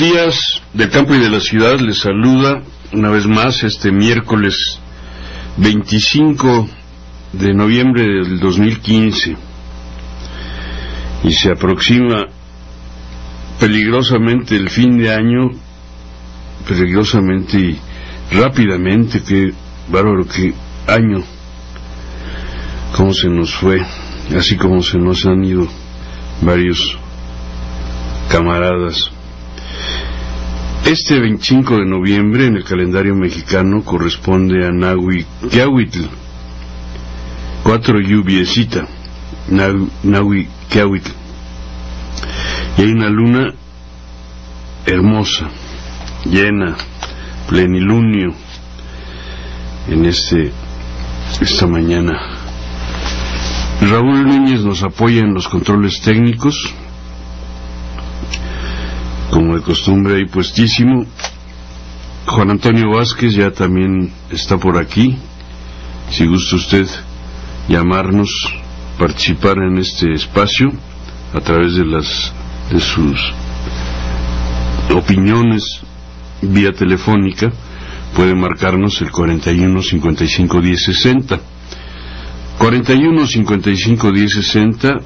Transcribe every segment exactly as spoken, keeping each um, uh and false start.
días del campo y de la ciudad. Les saluda una vez más este miércoles veinticinco de noviembre del dos mil quince, y se aproxima peligrosamente el fin de año, peligrosamente y rápidamente. Qué bárbaro, qué año, cómo se nos fue, así como se nos han ido varios camaradas. Este veinticinco de noviembre en el calendario mexicano corresponde a Nahui Quiahuitl, cuatro lluviecita, Nahui Quiahuitl, y hay una luna hermosa, llena, plenilunio en este esta mañana. Raúl Núñez nos apoya en los controles técnicos, como de costumbre, ahí puestísimo. Juan Antonio Vázquez ya también está por aquí. Si gusta usted llamarnos, participar en este espacio a través de las de sus opiniones vía telefónica, puede marcarnos el cuarenta y uno cincuenta y cinco diez sesenta. cuarenta y uno cincuenta y cinco diez sesenta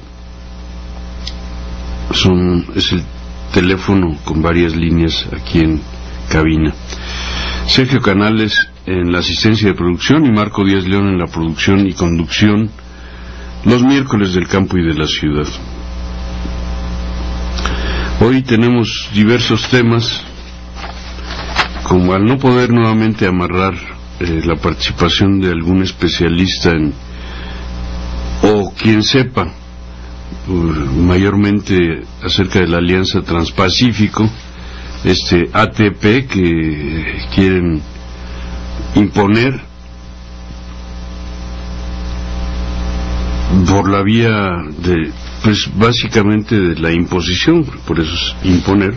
son es el teléfono con varias líneas aquí en cabina. Sergio Canales en la asistencia de producción y Marco Díaz León en la producción y conducción los miércoles del campo y de la ciudad. Hoy tenemos diversos temas, como al no poder nuevamente amarrar eh, la participación de algún especialista en, o quien sepa mayormente acerca de la Alianza Transpacífico, este A T P que quieren imponer por la vía de, pues básicamente de la imposición, por eso es imponer.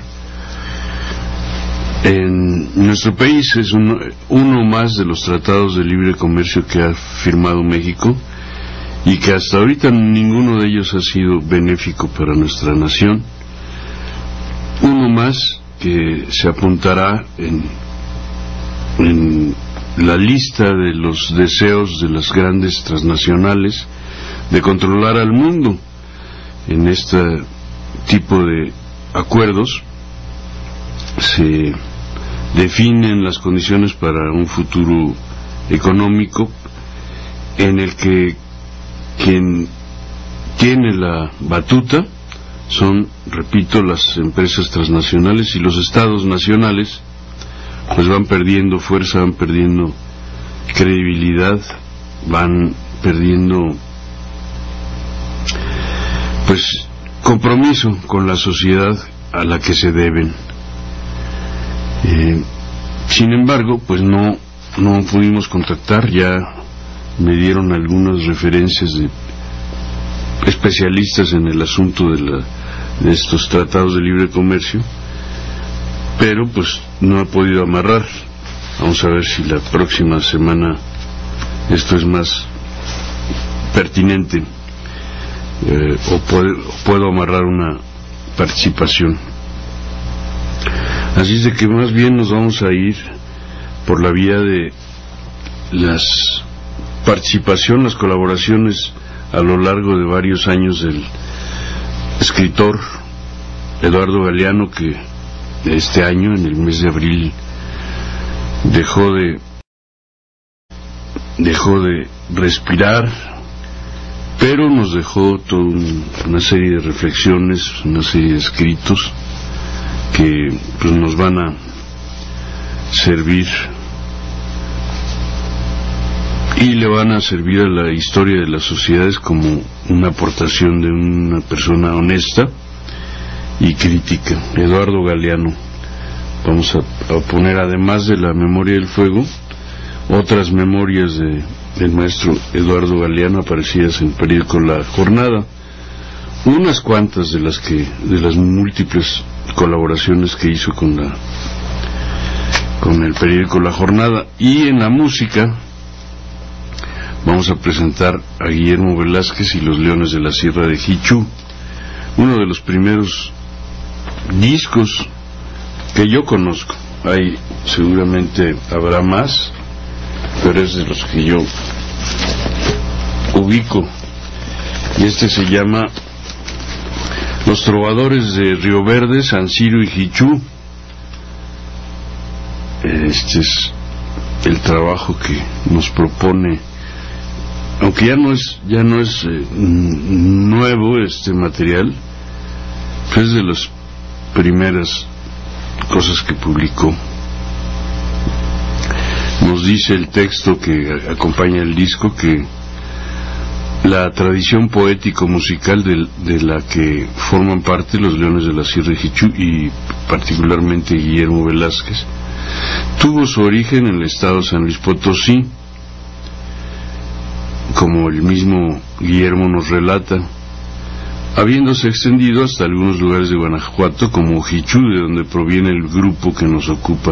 En nuestro país es uno, uno más de los tratados de libre comercio que ha firmado México, y que hasta ahorita ninguno de ellos ha sido benéfico para nuestra nación. Uno más que se apuntará en, en la lista de los deseos de las grandes transnacionales de controlar al mundo. En este tipo de acuerdos se definen las condiciones para un futuro económico en el que quien tiene la batuta son, repito, las empresas transnacionales, y los estados nacionales pues van perdiendo fuerza, van perdiendo credibilidad, van perdiendo pues compromiso con la sociedad a la que se deben. Eh, sin embargo, pues no no pudimos contactar. Ya me dieron algunas referencias de especialistas en el asunto de, la, de estos tratados de libre comercio, pero pues no he podido amarrar. Vamos a ver si la próxima semana esto es más pertinente, eh, o, puedo, o puedo amarrar una participación. Así es de que más bien nos vamos a ir por la vía de las participación, las colaboraciones a lo largo de varios años del escritor Eduardo Galeano, que este año, en el mes de abril, dejó de dejó de respirar, pero nos dejó toda una serie de reflexiones, una serie de escritos que pues nos van a servir y le van a servir a la historia de las sociedades como una aportación de una persona honesta y crítica. Eduardo Galeano. Vamos a, a poner, además de la Memoria del Fuego, otras memorias de, del maestro Eduardo Galeano aparecidas en el periódico La Jornada, unas cuantas de las que de las múltiples colaboraciones que hizo con la con el periódico La Jornada. Y en la música vamos a presentar a Guillermo Velázquez y los Leones de la Sierra de Jichú, uno de los primeros discos que yo conozco. Hay seguramente habrá más, pero es de los que yo ubico, y este se llama Los Trovadores de Río Verde, San Ciro y Jichú. Este es el trabajo que nos propone, aunque ya no es ya no es eh, nuevo este material, pues es de las primeras cosas que publicó. Nos dice el texto que acompaña el disco que la tradición poético-musical de, de la que forman parte los Leones de la Sierra de Jichú y particularmente Guillermo Velázquez tuvo su origen en el estado de San Luis Potosí, como el mismo Guillermo nos relata, habiéndose extendido hasta algunos lugares de Guanajuato como Jichú, de donde proviene el grupo que nos ocupa.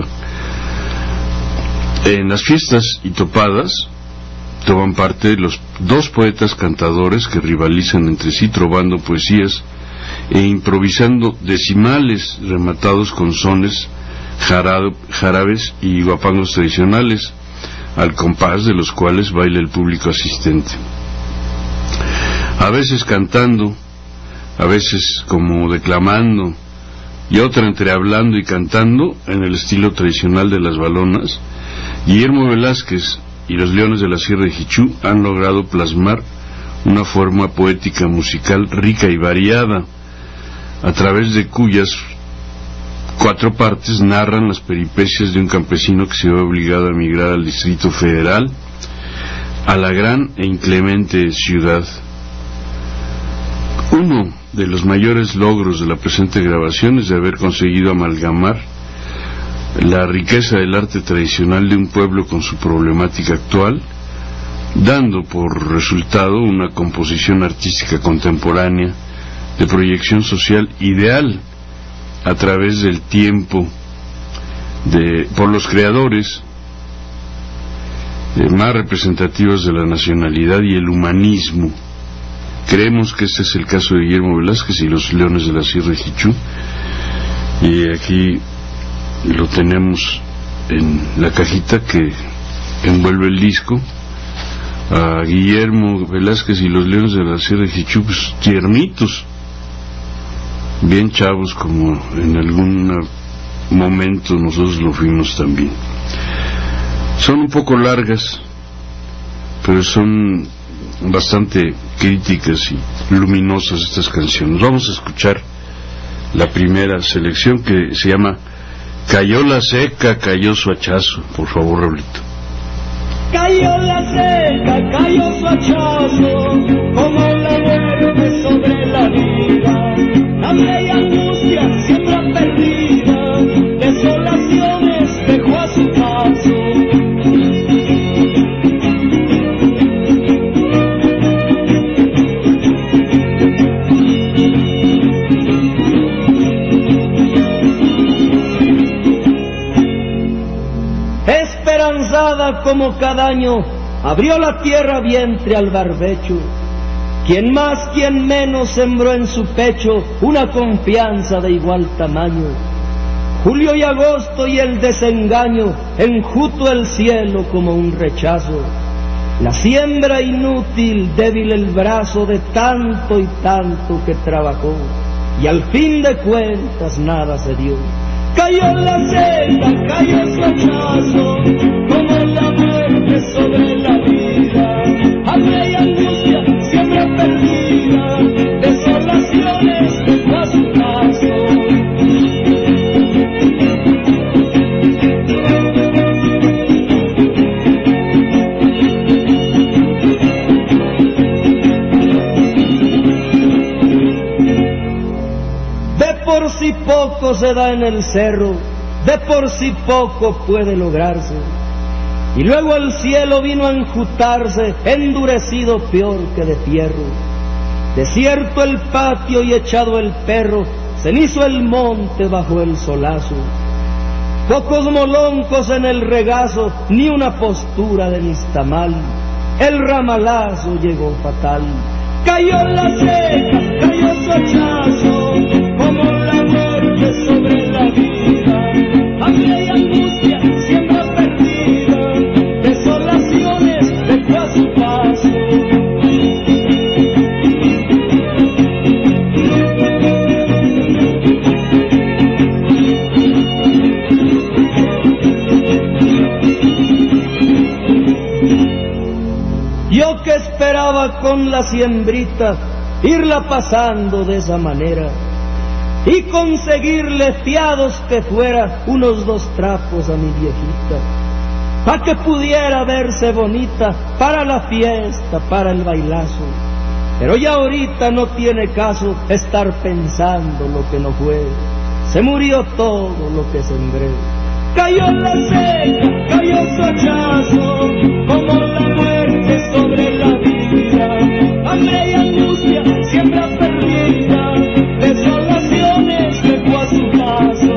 En las fiestas y topadas toman parte los dos poetas cantadores que rivalizan entre sí trovando poesías e improvisando decimales rematados con sones, jarabes y guapangos tradicionales, al compás de los cuales baila el público asistente, a veces cantando, a veces como declamando, y otra entre hablando y cantando en el estilo tradicional de las balonas. Guillermo Velázquez y los Leones de la Sierra de Jichú han logrado plasmar una forma poética musical rica y variada, a través de cuyas cuatro partes narran las peripecias de un campesino que se ve obligado a emigrar al Distrito Federal, a la gran e inclemente ciudad. Uno de los mayores logros de la presente grabación es de haber conseguido amalgamar la riqueza del arte tradicional de un pueblo con su problemática actual, dando por resultado una composición artística contemporánea de proyección social ideal a través del tiempo de, por los creadores eh, más representativos de la nacionalidad y el humanismo. Creemos que este es el caso de Guillermo Velázquez y los Leones de la Sierra de Jichú, y aquí lo tenemos en la cajita que envuelve el disco. A Guillermo Velázquez y los Leones de la Sierra de Jichú, pues tiernitos, bien chavos, como en algún momento nosotros lo fuimos también. Son un poco largas, pero son bastante críticas y luminosas estas canciones. Vamos a escuchar la primera selección, que se llama Cayó la seca, cayó su hachazo. Por favor, Raulito. Cayó la seca, cayó su hachazo, como la muerte sobre la vida. Hambre y angustia siempre perdida, desolaciones dejó a su paso. Esperanzada como cada año, abrió la tierra vientre al barbecho. Quien más, quien menos sembró en su pecho una confianza de igual tamaño. Julio y agosto y el desengaño enjuto el cielo como un rechazo. La siembra inútil, débil el brazo de tanto y tanto que trabajó, y al fin de cuentas nada se dio. Cayó la seca, cayó su hachazo, como la muerte sobre la vida. Hambre y angustia siempre perdida, desolaciones dejó a su paso. De por sí poco se da en el cerro, de por sí poco puede lograrse. Y luego el cielo vino a enjutarse, endurecido peor que de fierro. Desierto el patio y echado el perro, cenizo el monte bajo el solazo. Pocos moloncos en el regazo, ni una postura de nixtamal. El ramalazo llegó fatal. Cayó la seca, cayó su hachazo, como la muerte muerte sobre la vida, hambre y angustia, siembra perdida, desolaciones dejó a su paso. Yo que esperaba con la siembrita irla pasando de esa manera y conseguirle fiados que fuera unos dos trapos a mi viejita, pa' que pudiera verse bonita para la fiesta, para el bailazo. Pero ya ahorita no tiene caso estar pensando lo que no fue, se murió todo lo que sembré. Cayó la seca, cayó su hachazo, como la muerte sobre la vida, hambre y angustia, siembra perdida, desolaciones dejó a su paso.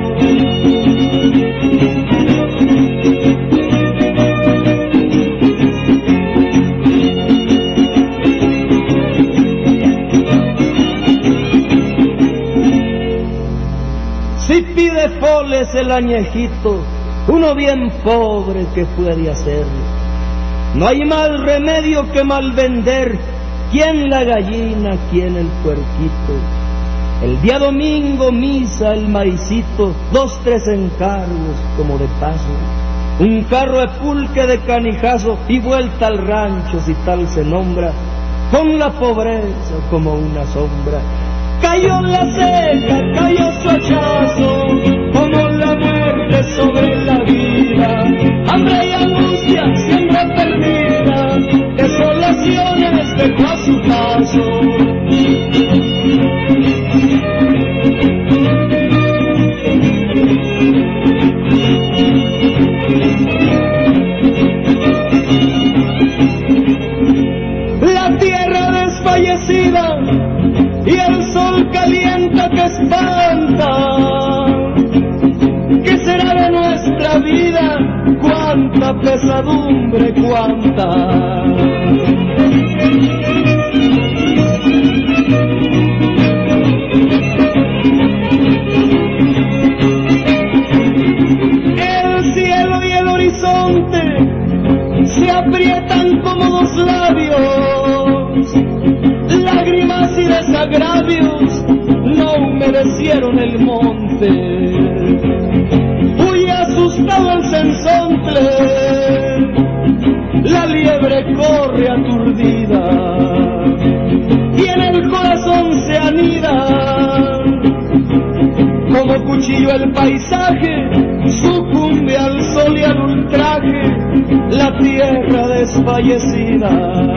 Si pide foles el añejito, uno bien pobre que puede hacerlo. No hay mal remedio que mal vender, quién la gallina, quién el puerquito. El día domingo misa, el maicito, dos, tres encargos como de paso. Un carro de pulque de canijazo y vuelta al rancho si tal se nombra, con la pobreza como una sombra. Cayó la seca, cayó su hachazo, como la muerte sobre la vida, hambre y angustia, siembra perdida, desolaciones dejó a su paso. La tierra desfallecida y el sol calienta que espanta. ¿Qué será de nuestra vida? Cuánta pesadumbre, cuánta. El cielo y el horizonte se aprietan como dos labios, lágrimas y desagravios no humedecieron el monte. Huye asustado el censontle, la liebre corre aturdida y en el corazón se anida. Como cuchillo el paisaje sucumbe al sol y al ultraje, la tierra desfallecida.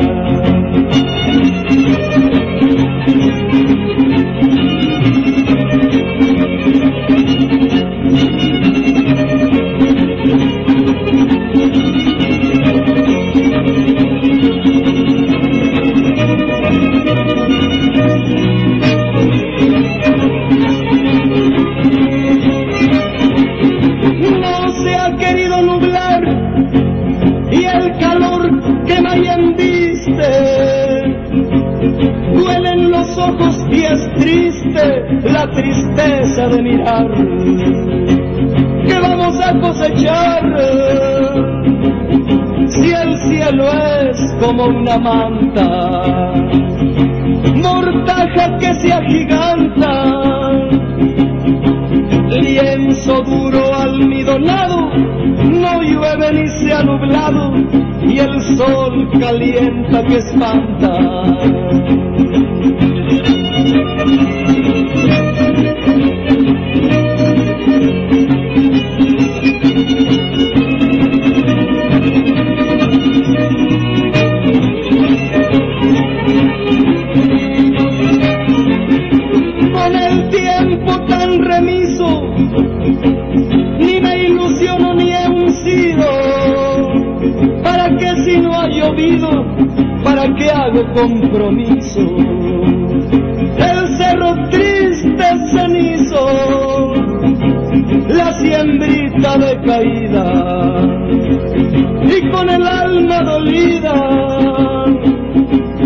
No se ha querido nublar y el calor quema y embiste. Duelen los ojos y es triste la tristeza de mirar. ¿Qué vamos a cosechar si el cielo es como una manta? Mortaja que se agiganta, lienzo duro almidonado, no llueve ni se ha nublado y el sol calienta que espanta. Con el tiempo tan remiso, ni me ilusiono ni he uncido. ¿Para qué si no ha llovido? ¿Para qué hago compromiso? El cerro triste cenizo, la siembrita decaída y con el alma dolida,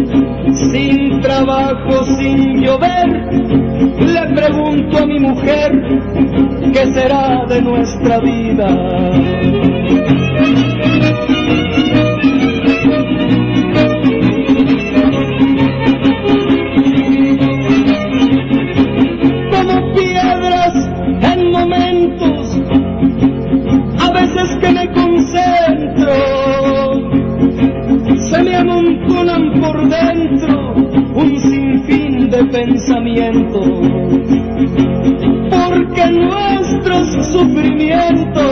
sin trabajo, sin llover, le pregunto a mi mujer ¿qué será de nuestra vida? Como piedras en momentos, a veces que me concentro, se me amontonan por dentro un sinfín de pensamientos, porque nuestros sufrimientos,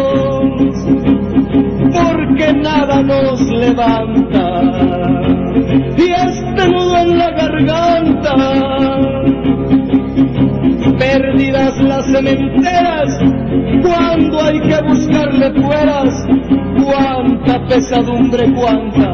porque nada nos levanta, y este nudo en la garganta, perdidas las cementeras, cuando hay que buscarle fueras, cuánta pesadumbre, cuánta.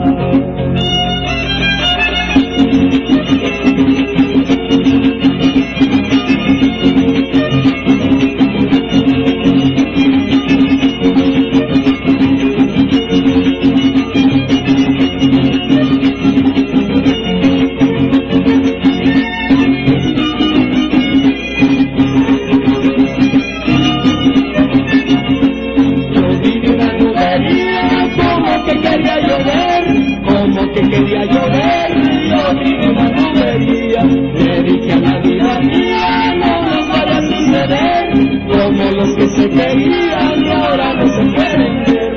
Quería llover, yo vi una nublería, le dije a la vida mía, no nos vaya a suceder, como los que se querían y ahora no se pueden ver.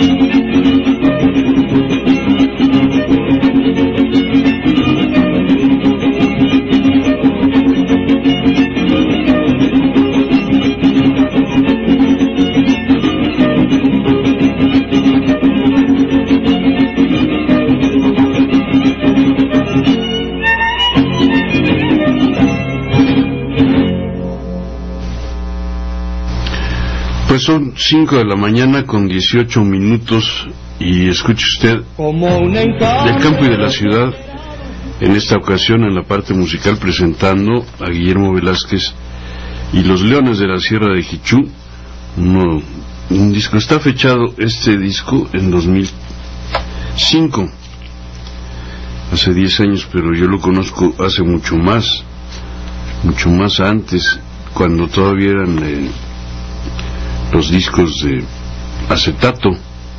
Pues son cinco de la mañana con dieciocho minutos y escuche usted del campo y de la ciudad, en esta ocasión en la parte musical presentando a Guillermo Velázquez y los Leones de la Sierra de Jichú, uno, un disco, está fechado este disco en dos mil cinco, hace diez años, pero yo lo conozco hace mucho más, mucho más antes, cuando todavía eran eh, los discos de acetato.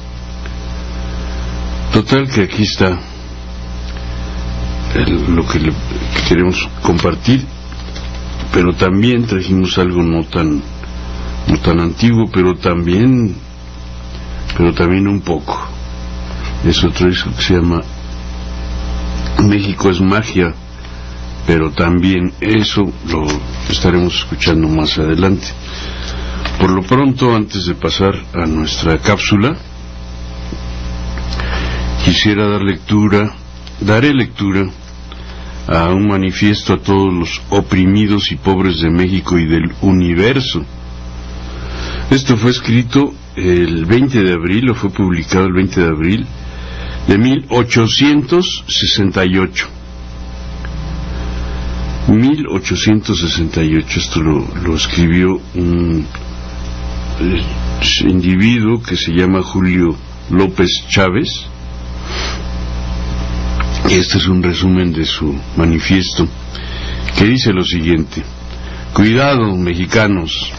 Total que aquí está el, lo que, le, que queremos compartir, pero también trajimos algo no tan no tan antiguo, pero también pero también un poco. Es otro disco que se llama México es magia, pero también eso lo estaremos escuchando más adelante. Por lo pronto, antes de pasar a nuestra cápsula, quisiera dar lectura, daré lectura a un manifiesto a todos los oprimidos y pobres de México y del universo. Esto fue escrito el veinte de abril, o fue publicado el veinte de abril de mil ochocientos sesenta y ocho. mil ochocientos sesenta y ocho, esto lo, lo escribió un individuo que se llama Julio López Chávez, y este es un resumen de su manifiesto, que dice lo siguiente: cuidado, mexicanos,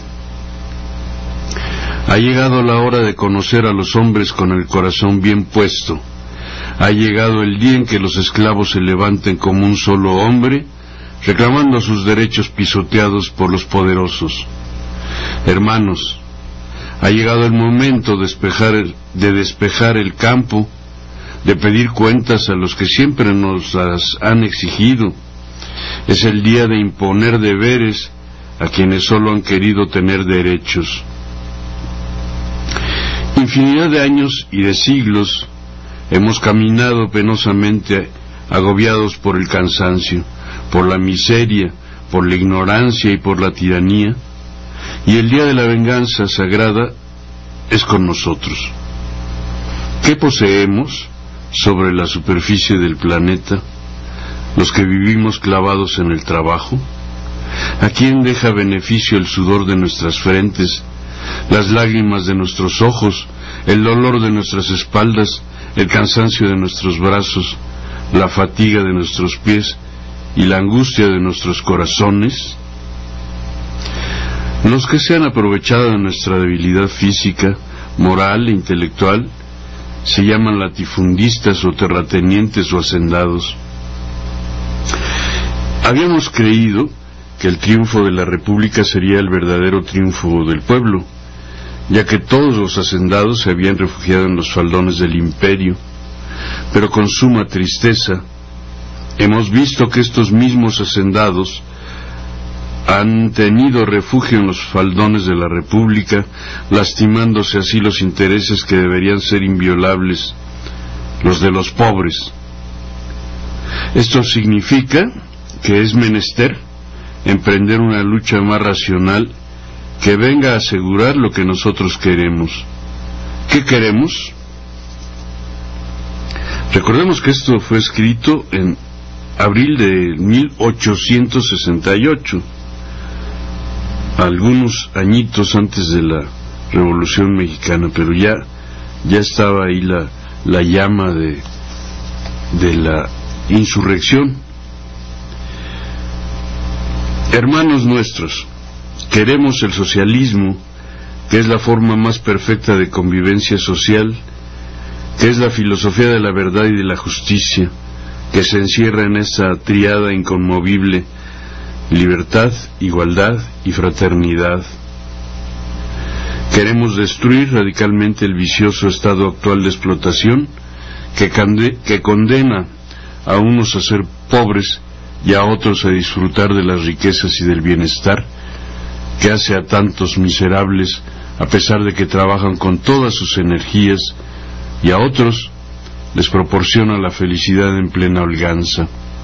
ha llegado la hora de conocer a los hombres con el corazón bien puesto, ha llegado el día en que los esclavos se levanten como un solo hombre, reclamando sus derechos pisoteados por los poderosos. Hermanos, ha llegado el momento de despejar el, de despejar el campo, de pedir cuentas a los que siempre nos las han exigido. Es el día de imponer deberes a quienes solo han querido tener derechos. Infinidad de años y de siglos hemos caminado penosamente agobiados por el cansancio, por la miseria, por la ignorancia y por la tiranía, y el día de la venganza sagrada es con nosotros. ¿Qué poseemos sobre la superficie del planeta los que vivimos clavados en el trabajo? ¿A quién deja beneficio el sudor de nuestras frentes, las lágrimas de nuestros ojos, el dolor de nuestras espaldas, el cansancio de nuestros brazos, la fatiga de nuestros pies y la angustia de nuestros corazones? Los que se han aprovechado de nuestra debilidad física, moral e intelectual se llaman latifundistas o terratenientes o hacendados. Habíamos creído que el triunfo de la República sería el verdadero triunfo del pueblo, ya que todos los hacendados se habían refugiado en los faldones del imperio, pero con suma tristeza hemos visto que estos mismos hacendados han tenido refugio en los faldones de la República, lastimándose así los intereses que deberían ser inviolables, los de los pobres. Esto significa que es menester emprender una lucha más racional que venga a asegurar lo que nosotros queremos. ¿Qué queremos? Recordemos que esto fue escrito en abril de mil ochocientos sesenta y ocho, algunos añitos antes de la Revolución Mexicana, pero ya, ya estaba ahí la, la llama de, de la insurrección. Hermanos nuestros, queremos el socialismo, que es la forma más perfecta de convivencia social, que es la filosofía de la verdad y de la justicia, que se encierra en esa tríada inconmovible: libertad, igualdad y fraternidad. Queremos destruir radicalmente el vicioso estado actual de explotación que, cande, que condena a unos a ser pobres y a otros a disfrutar de las riquezas y del bienestar, que hace a tantos miserables a pesar de que trabajan con todas sus energías, y a otros les proporciona la felicidad en plena holganza.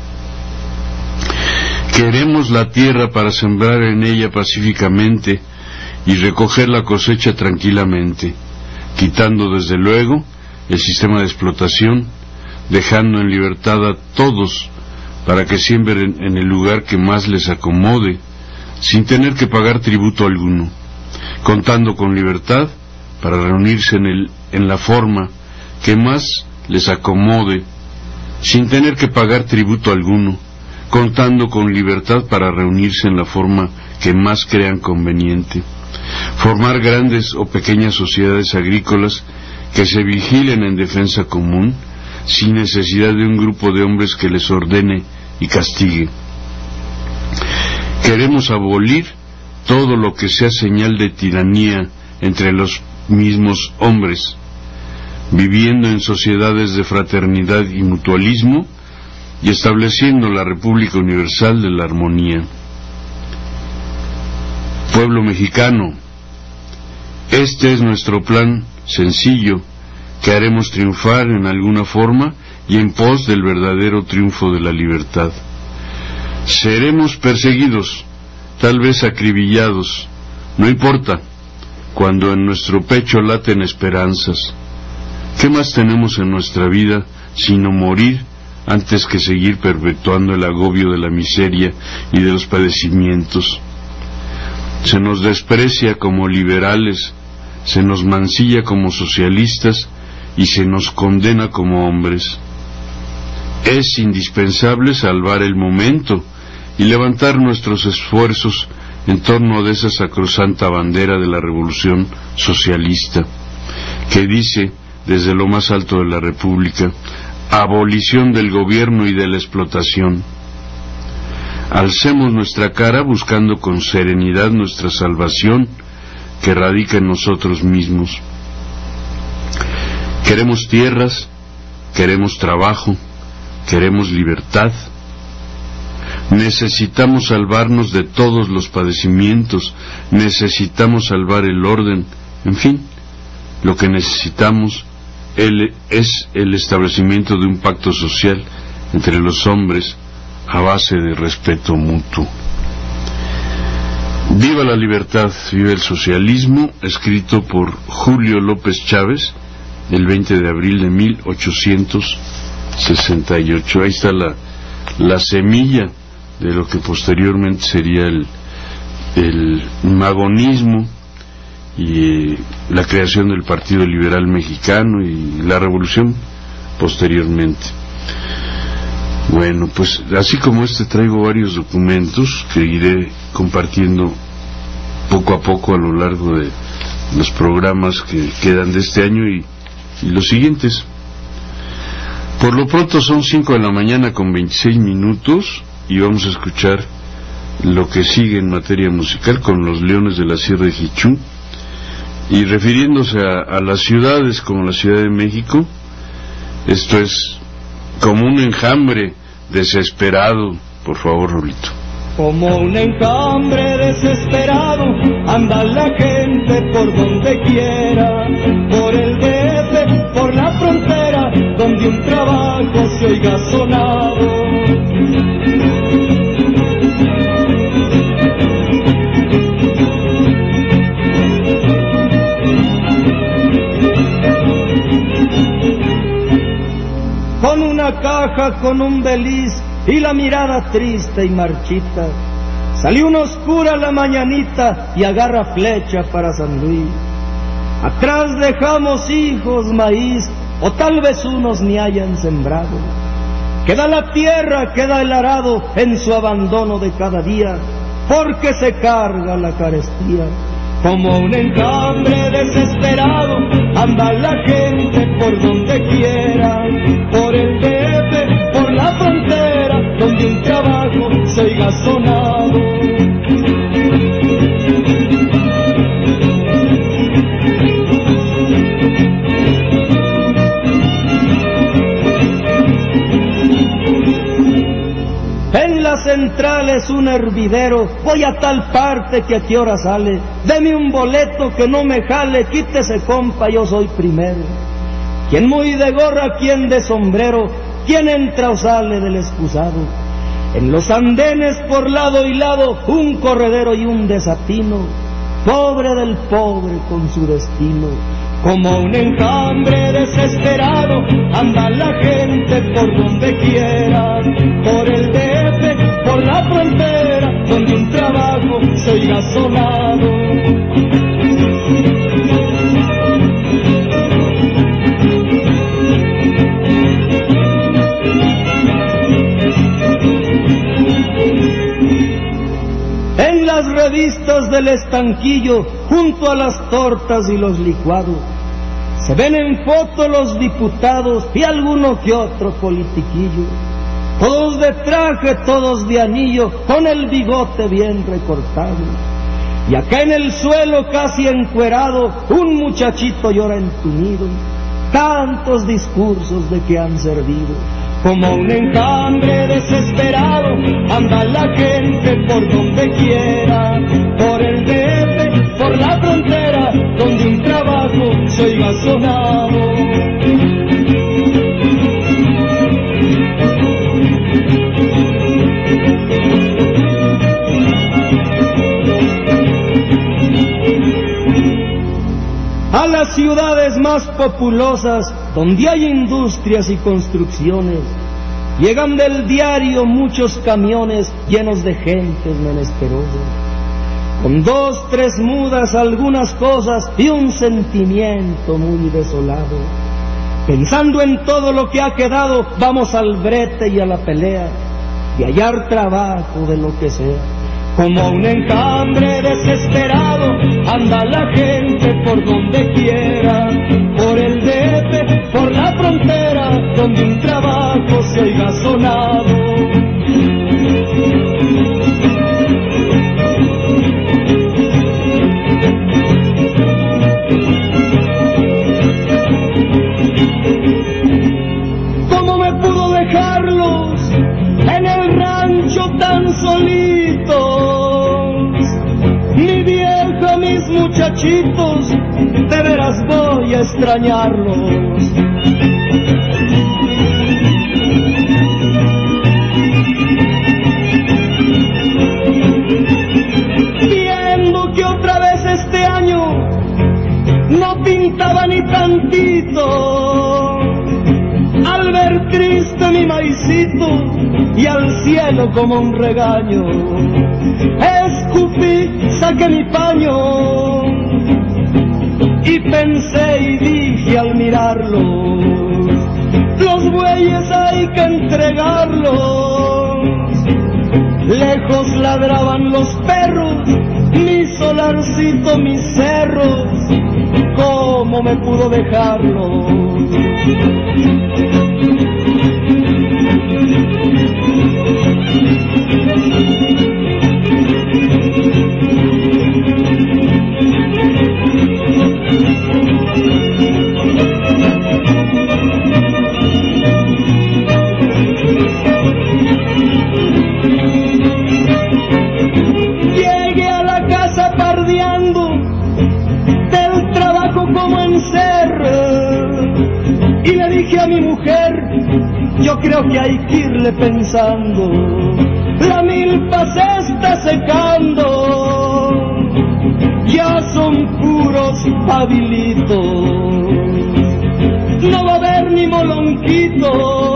Queremos la tierra para sembrar en ella pacíficamente y recoger la cosecha tranquilamente, quitando desde luego el sistema de explotación, dejando en libertad a todos para que siembren en el lugar que más les acomode, sin tener que pagar tributo alguno, contando con libertad para reunirse en, el, en la forma que más les acomode, sin tener que pagar tributo alguno, contando con libertad para reunirse en la forma que más crean conveniente, formar grandes o pequeñas sociedades agrícolas que se vigilen en defensa común, sin necesidad de un grupo de hombres que les ordene y castigue. Queremos abolir todo lo que sea señal de tiranía entre los mismos hombres, viviendo en sociedades de fraternidad y mutualismo y estableciendo la República Universal de la Armonía. Pueblo mexicano, este es nuestro plan sencillo que haremos triunfar en alguna forma y en pos del verdadero triunfo de la libertad. Seremos perseguidos, tal vez acribillados, no importa, cuando en nuestro pecho laten esperanzas. ¿Qué más tenemos en nuestra vida sino morir antes que seguir perpetuando el agobio de la miseria y de los padecimientos? Se nos desprecia como liberales, se nos mancilla como socialistas y se nos condena como hombres. Es indispensable salvar el momento y levantar nuestros esfuerzos en torno de esa sacrosanta bandera de la revolución socialista, que dice desde lo más alto de la República: abolición del gobierno y de la explotación. Alcemos nuestra cara buscando con serenidad nuestra salvación, que radica en nosotros mismos. Queremos tierras, queremos trabajo, queremos libertad. Necesitamos salvarnos de todos los padecimientos, necesitamos salvar el orden, en fin, lo que necesitamos el, es el establecimiento de un pacto social entre los hombres a base de respeto mutuo. Viva la libertad, viva el socialismo, escrito por Julio López Chávez, el veinte de abril de mil ochocientos sesenta y ocho. Ahí está la, la semilla de lo que posteriormente sería el, el magonismo y eh, la creación del Partido Liberal Mexicano y la revolución posteriormente. Bueno, pues así como este traigo varios documentos que iré compartiendo poco poco a poco a lo largo de los programas que quedan de este año y, y los siguientes. Por lo pronto son cinco de la mañana con veintiséis minutos y vamos a escuchar lo que sigue en materia musical con los Leones de la Sierra de Jichú, y refiriéndose a, a las ciudades como la Ciudad de México. Esto es como un enjambre desesperado. Por favor, Rolito. Como un enjambre desesperado anda la gente por donde quiera, por el D F, por la frontera, donde un trabajo se oiga sonado. Con una caja, con un beliz y la mirada triste y marchita, salió una oscura la mañanita y agarra flecha para San Luis. Atrás dejamos hijos, maíz, o tal vez unos ni hayan sembrado. Queda la tierra, queda el arado en su abandono de cada día, porque se carga la carestía. Como un enjambre desesperado anda la gente por donde quiera, por el D F, por la frontera, donde un trabajo se oiga sonado. En la central es un hervidero, voy a tal parte que a qué hora sale, deme un boleto que no me jale, quítese compa, yo soy primero. Quien muy de gorra, quien de sombrero, quien entra o sale del excusado. En los andenes por lado y lado, un corredero y un desatino, pobre del pobre con su destino. Como un enjambre desesperado anda la gente por donde quiera, por el D F, por la frontera, donde un trabajo se oiga sonado. En las revistas del estanquillo, junto a las tortas y los licuados, se ven en foto los diputados y alguno que otro politiquillo, todos de traje, todos de anillo, con el bigote bien recortado. Y acá en el suelo casi encuerado, un muchachito llora entumido, tantos discursos de que han servido. Como un enjambre desesperado anda la gente por donde quiera, por el D F, por la frontera, donde un trabajo se oiga sonado. A las ciudades más populosas, donde hay industrias y construcciones, llegan del diario muchos camiones llenos de gentes menesterosas, con dos, tres mudas, algunas cosas y un sentimiento muy desolado. Pensando en todo lo que ha quedado, vamos al brete y a la pelea, y hallar trabajo de lo que sea. Como un enjambre desesperado anda la gente por donde quiera, por el D F, por la frontera, donde un trabajo se oiga sonado. ¿Cómo me pudo dejarlos en el rancho tan solitos? Mi vieja, mis muchachitos, de veras voy a extrañarlos. Viendo que otra vez este año no pintaba ni tantito, al ver triste mi maicito y al cielo como un regaño, escupí, saqué mi paño y pensé y dije al mirarlos, los bueyes hay que entregarlos. Lejos ladraban los perros, mis solarcito, mis cerros, ¿cómo me pudo dejarlo? Yo creo que hay que irle pensando, la milpa se está secando, ya son puros pabilitos, no va a haber ni molonquitos.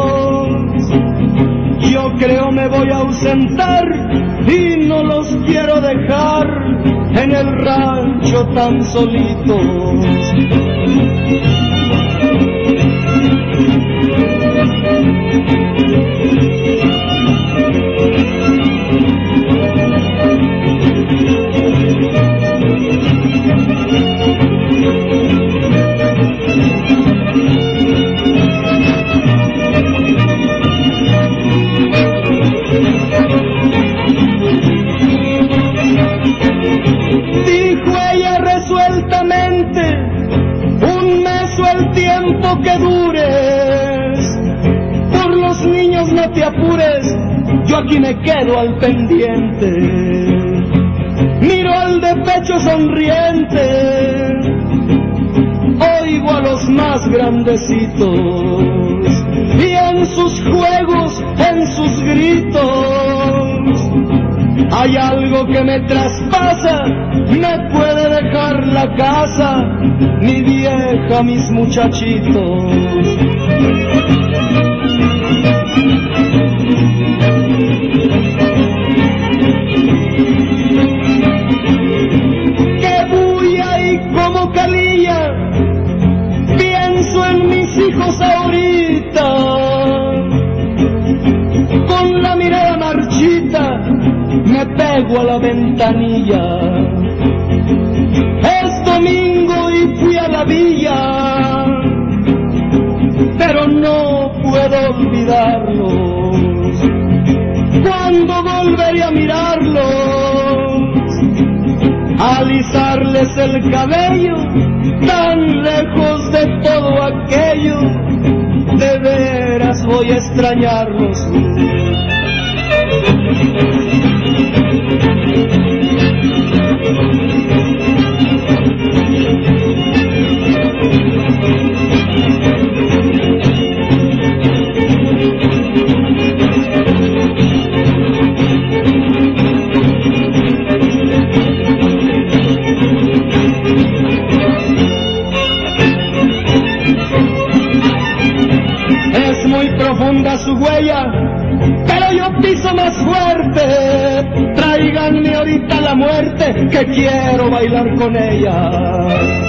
Yo creo me voy a ausentar y no los quiero dejar en el rancho tan solitos. Dijo ella resueltamente, un mes o el tiempo que dures, por los niños no te apures, yo aquí me quedo al pendiente. Miro al de pecho sonriente, oigo a los más grandecitos, y en sus juegos, en sus gritos, hay algo que me traspasa, me puede dejar la casa, mi vieja, mis muchachitos. Que bulla y como calilla, pienso en mis hijos ahorita, con la mirada marchita me pego a la ventanilla. Es domingo y fui a la villa, pero no puedo olvidarlos. ¿Cuándo volveré a mirarlos? Alisarles el cabello, tan lejos de todo aquello, de veras voy a extrañarlos. Es muy profunda su huella, pero yo piso más fuerte. Tráiganme ahorita la muerte, que quiero bailar con ella.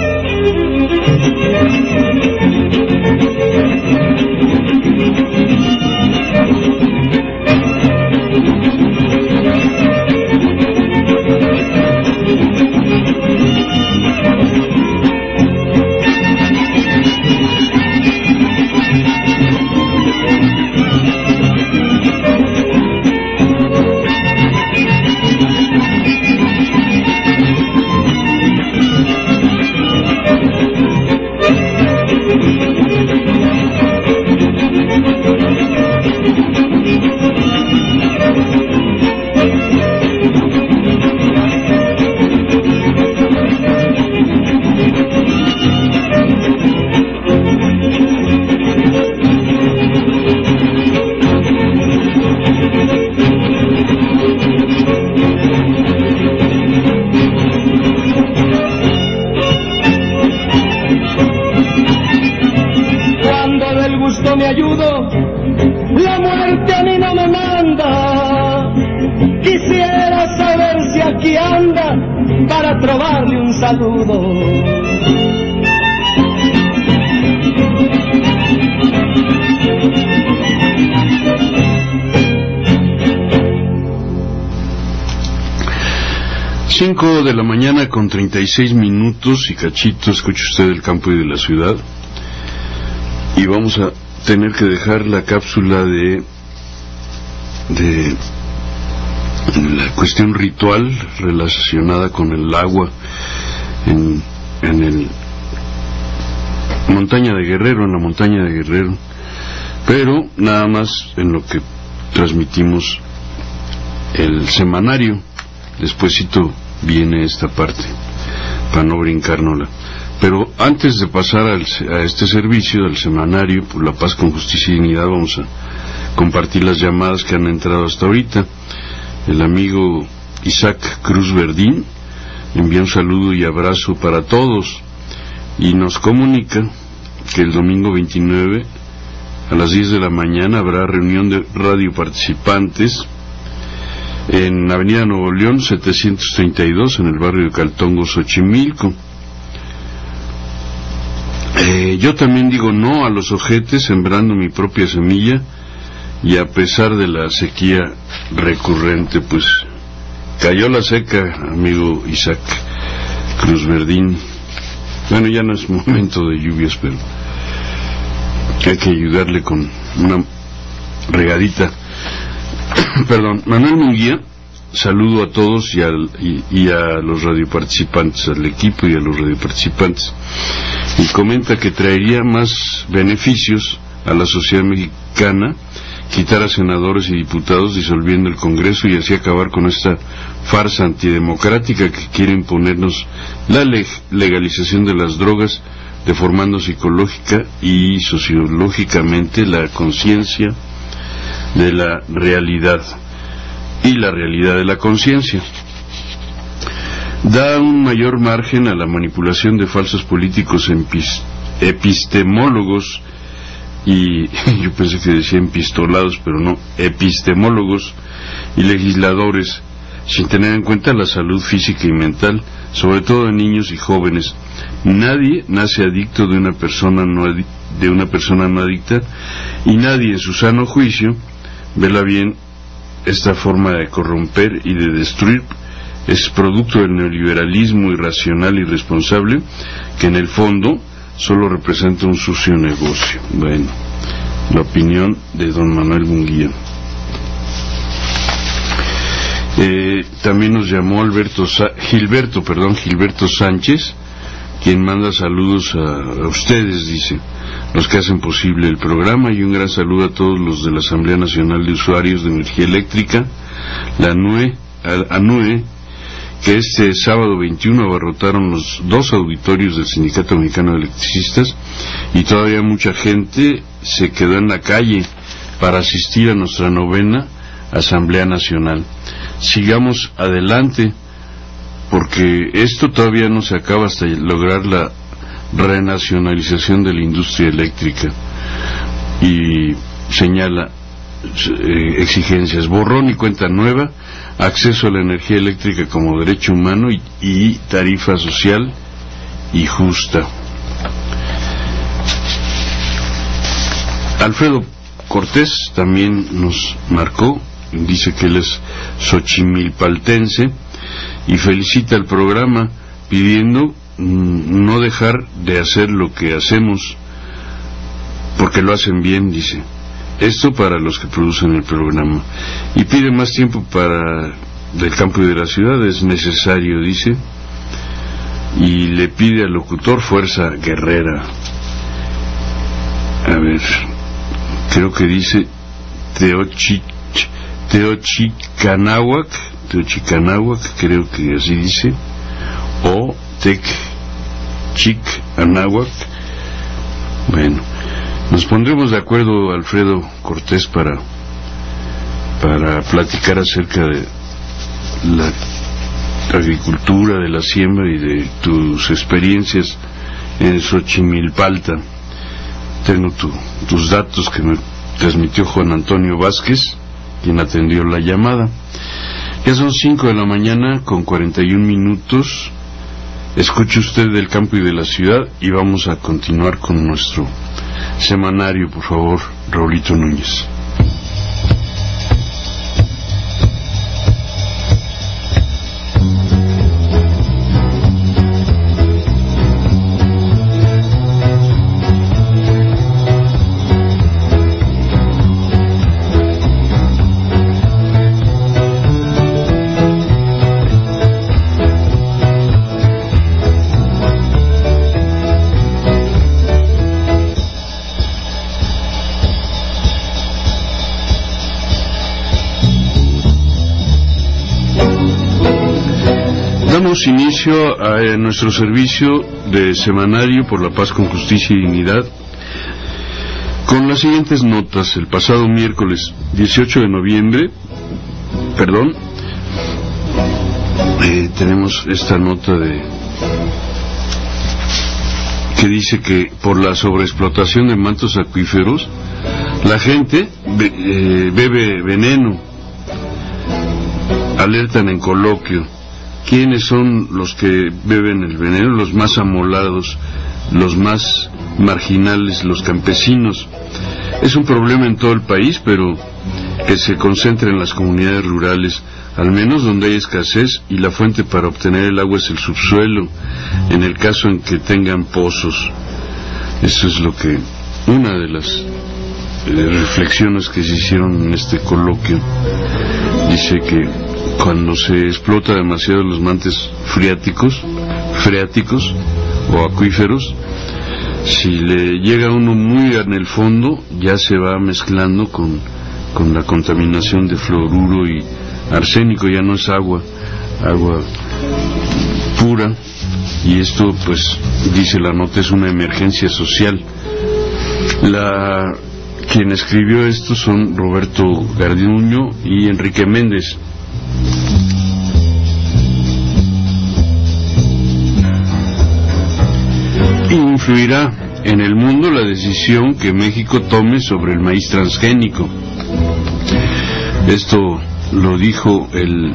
Me ayudo, la muerte a mí no me manda. Quisiera saber si aquí anda para trobarle un saludo. Cinco de la mañana con treinta y seis minutos y cachito, escucha usted del campo y de la ciudad. Y vamos a tener que dejar la cápsula de de la cuestión ritual relacionada con el agua en, en el montaña de Guerrero, en la montaña de Guerrero, pero nada más en lo que transmitimos el semanario. Despuésito viene esta parte para no brincárnosla. Pero antes de pasar al, a este servicio del semanario por la paz con justicia y dignidad, vamos a compartir las llamadas que han entrado hasta ahorita. El amigo Isaac Cruz Verdín envía un saludo y abrazo para todos y nos comunica que el domingo veintinueve a las diez de la mañana habrá reunión de radio participantes en Avenida Nuevo León setecientos treinta y dos, en el barrio de Caltongo, Xochimilco. Eh, yo también digo no a los ojetes, sembrando mi propia semilla, y a pesar de la sequía recurrente, pues cayó la seca, amigo Isaac Cruz Verdín. Bueno, ya no es momento de lluvias, pero hay que ayudarle con una regadita. Perdón, Manuel Munguía, saludo a todos y, al, y, y a los radioparticipantes, al equipo y a los radioparticipantes, y comenta que traería más beneficios a la sociedad mexicana quitar a senadores y diputados disolviendo el Congreso y así acabar con esta farsa antidemocrática que quiere imponernos la leg legalización de las drogas, deformando psicológica y sociológicamente la conciencia de la realidad y la realidad de la conciencia. Da un mayor margen a la manipulación de falsos políticos epistemólogos y yo pensé que decía empistolados, pero no, epistemólogos y legisladores, sin tener en cuenta la salud física y mental, sobre todo de niños y jóvenes. Nadie nace adicto de una persona no de una persona no adicta, y nadie en su sano juicio vela bien esta forma de corromper y de destruir. Es producto del neoliberalismo irracional y irresponsable que en el fondo solo representa un sucio negocio. Bueno, la opinión de don Manuel Munguía. Eh, también nos llamó Alberto Sa Gilberto, perdón, Gilberto Sánchez, quien manda saludos a, a ustedes, dice, los que hacen posible el programa, y un gran saludo a todos los de la Asamblea Nacional de Usuarios de Energía Eléctrica, la ANUE, ANUE, que este sábado veintiuno abarrotaron los dos auditorios del Sindicato Mexicano de Electricistas, y todavía mucha gente se quedó en la calle para asistir a nuestra novena Asamblea Nacional. Sigamos adelante, porque esto todavía no se acaba hasta lograr la renacionalización de la industria eléctrica. Y señala eh, exigencias: borrón y cuenta nueva, acceso a la energía eléctrica como derecho humano y, y tarifa social y justa. Alfredo Cortés también nos marcó, dice que él es xochimilpaltense y felicita el programa pidiendo mmm, no dejar de hacer lo que hacemos porque lo hacen bien, dice. Esto para los que producen el programa, y pide más tiempo para del campo y de la ciudad, es necesario, dice, y le pide al locutor fuerza guerrera. A ver, creo que dice Teochich, Teochicanáhuac, Teochicanáhuac, creo que así dice, o Tecchicanáhuac. Bueno, nos pondremos de acuerdo, Alfredo Cortés, para para platicar acerca de la agricultura, de la siembra y de tus experiencias en Xochimilpalta. Tengo tu, tus datos que me transmitió Juan Antonio Vázquez, quien atendió la llamada. Ya son cinco de la mañana con cuarenta y un minutos. Escuche usted del campo y de la ciudad y vamos a continuar con nuestro semanario, por favor, Raulito Núñez. Damos inicio a, a nuestro servicio de semanario por la paz con justicia y dignidad con las siguientes notas. El pasado miércoles dieciocho de noviembre, perdón, eh, tenemos esta nota de que dice que por la sobreexplotación de mantos acuíferos la gente be, eh, bebe veneno. Alertan en coloquio. ¿Quiénes son los que beben el veneno? Los más amolados, los más marginales, los campesinos. Es un problema en todo el país, pero que se concentra en las comunidades rurales, al menos donde hay escasez y la fuente para obtener el agua es el subsuelo, en el caso en que tengan pozos. Eso es lo que, una de las eh, reflexiones que se hicieron en este coloquio. Dice que cuando se explota demasiado los mantos freáticos, freáticos o acuíferos, si le llega uno muy en el fondo, ya se va mezclando con, con la contaminación de fluoruro y arsénico, ya no es agua, agua pura, y esto, pues, dice la nota, es una emergencia social. La, quien escribió esto son Roberto Garduño y Enrique Méndez. Influirá en el mundo la decisión que México tome sobre el maíz transgénico. Esto lo dijo el,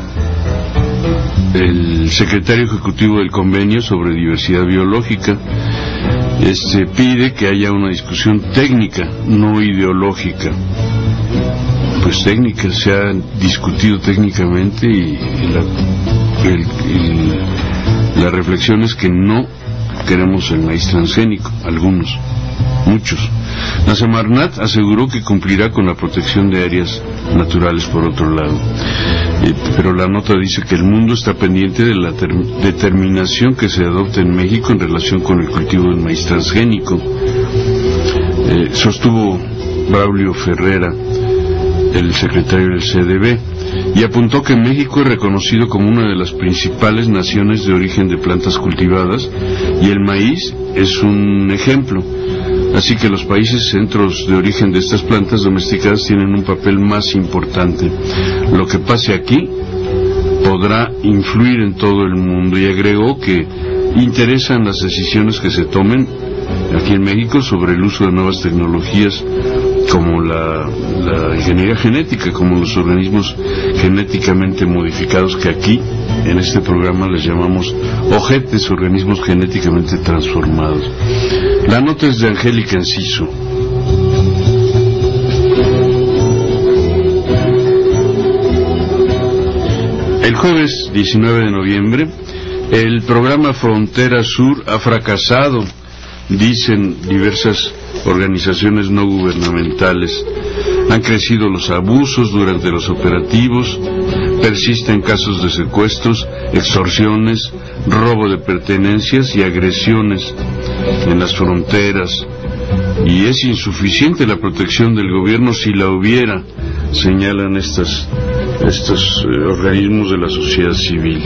el secretario ejecutivo del convenio sobre diversidad biológica. Este pide que haya una discusión técnica, no ideológica. Pues técnica, se ha discutido técnicamente y, y, la, el, y la reflexión es que no queremos el maíz transgénico, algunos, muchos. La Semarnat aseguró que cumplirá con la protección de áreas naturales por otro lado, eh, pero la nota dice que el mundo está pendiente de la determinación que se adopte en México en relación con el cultivo del maíz transgénico. Eh, sostuvo Braulio Ferrera, el secretario del C D B, y apuntó que México es reconocido como una de las principales naciones de origen de plantas cultivadas y el maíz es un ejemplo. Así que los países centros de origen de estas plantas domesticadas tienen un papel más importante. Lo que pase aquí podrá influir en todo el mundo, y agregó que interesan las decisiones que se tomen aquí en México sobre el uso de nuevas tecnologías como la, la ingeniería genética, como los organismos genéticamente modificados, que aquí en este programa les llamamos ojetes, organismos genéticamente transformados. La nota es de Angélica Enciso. El jueves diecinueve de noviembre, el programa Frontera Sur ha fracasado, dicen diversas organizaciones no gubernamentales. Han crecido los abusos durante los operativos, persisten casos de secuestros, extorsiones, robo de pertenencias y agresiones en las fronteras, y es insuficiente la protección del gobierno si la hubiera, señalan estas, estos eh, organismos de la sociedad civil,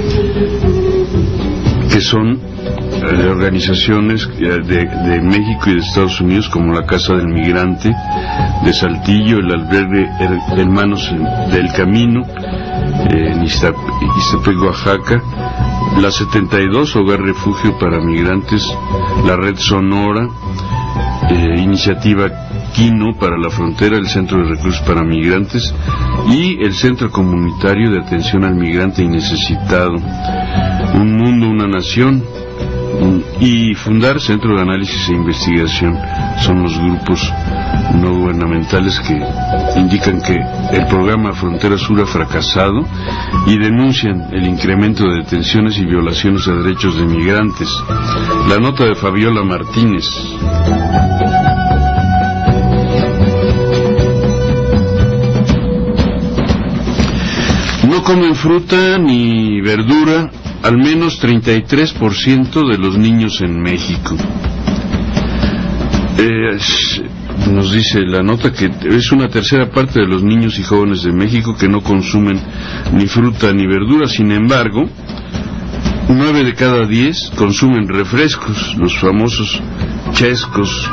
que son de organizaciones de, de México y de Estados Unidos, como la Casa del Migrante de Saltillo, el albergue Hermanos del Camino en Ixtepec, Oaxaca, la setenta y dos, Hogar Refugio para Migrantes, la Red Sonora, eh, Iniciativa Quino para la Frontera, el Centro de Recursos para Migrantes y el Centro Comunitario de Atención al Migrante y Necesitado, Un Mundo, Una Nación, y Fundar Centro de Análisis e Investigación. Son los grupos no gubernamentales que indican que el programa Frontera Sur ha fracasado y denuncian el incremento de detenciones y violaciones a derechos de migrantes. La nota de Fabiola Martínez. No comen fruta ni verdura al menos treinta y tres por ciento de los niños en México. Eh, nos dice la nota que es una tercera parte de los niños y jóvenes de México que no consumen ni fruta ni verdura. Sin embargo, nueve de cada diez consumen refrescos, los famosos chescos.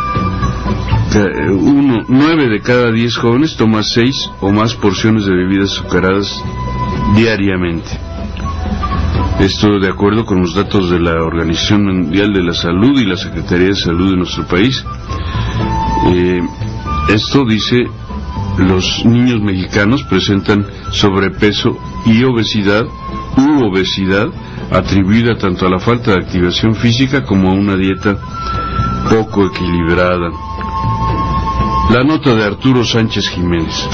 Uno, nueve de cada diez jóvenes toma seis o más porciones de bebidas azucaradas diariamente. Esto de acuerdo con los datos de la Organización Mundial de la Salud y la Secretaría de Salud de nuestro país. Eh, esto dice, los niños mexicanos presentan sobrepeso y obesidad u obesidad atribuida tanto a la falta de activación física como a una dieta poco equilibrada. La nota de Arturo Sánchez Jiménez.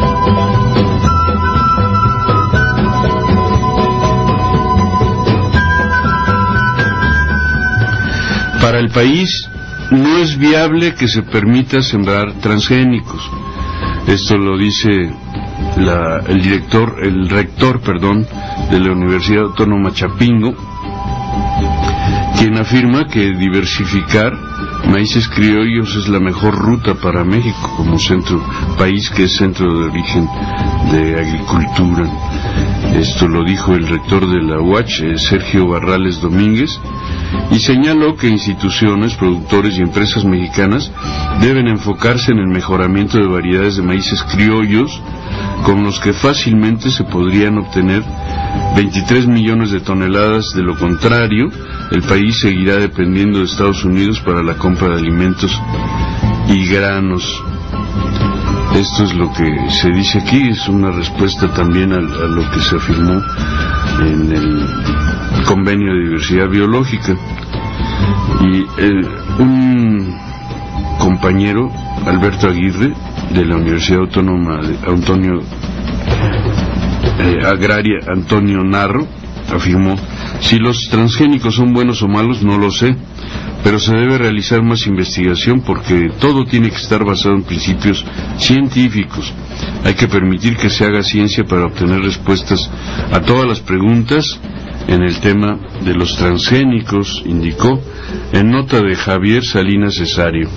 Para el país no es viable que se permita sembrar transgénicos. Esto lo dice la, el director, el rector, perdón, de la Universidad Autónoma Chapingo, quien afirma que diversificar maíces criollos es la mejor ruta para México como centro, país que es centro de origen de agricultura. Esto lo dijo el rector de la U A C, Sergio Barrales Domínguez, y señaló que instituciones, productores y empresas mexicanas deben enfocarse en el mejoramiento de variedades de maíces criollos con los que fácilmente se podrían obtener veintitrés millones de toneladas. De lo contrario, el país seguirá dependiendo de Estados Unidos para la compra de alimentos y granos. Esto es lo que se dice aquí, es una respuesta también a, a lo que se afirmó en el convenio de diversidad biológica. Y eh, un compañero, Alberto Aguirre, de la Universidad Autónoma de Antonio eh, Agraria Antonio Narro, afirmó: si los transgénicos son buenos o malos no lo sé, pero se debe realizar más investigación porque todo tiene que estar basado en principios científicos. Hay que permitir que se haga ciencia para obtener respuestas a todas las preguntas en el tema de los transgénicos, indicó en nota de Javier Salinas Cesario.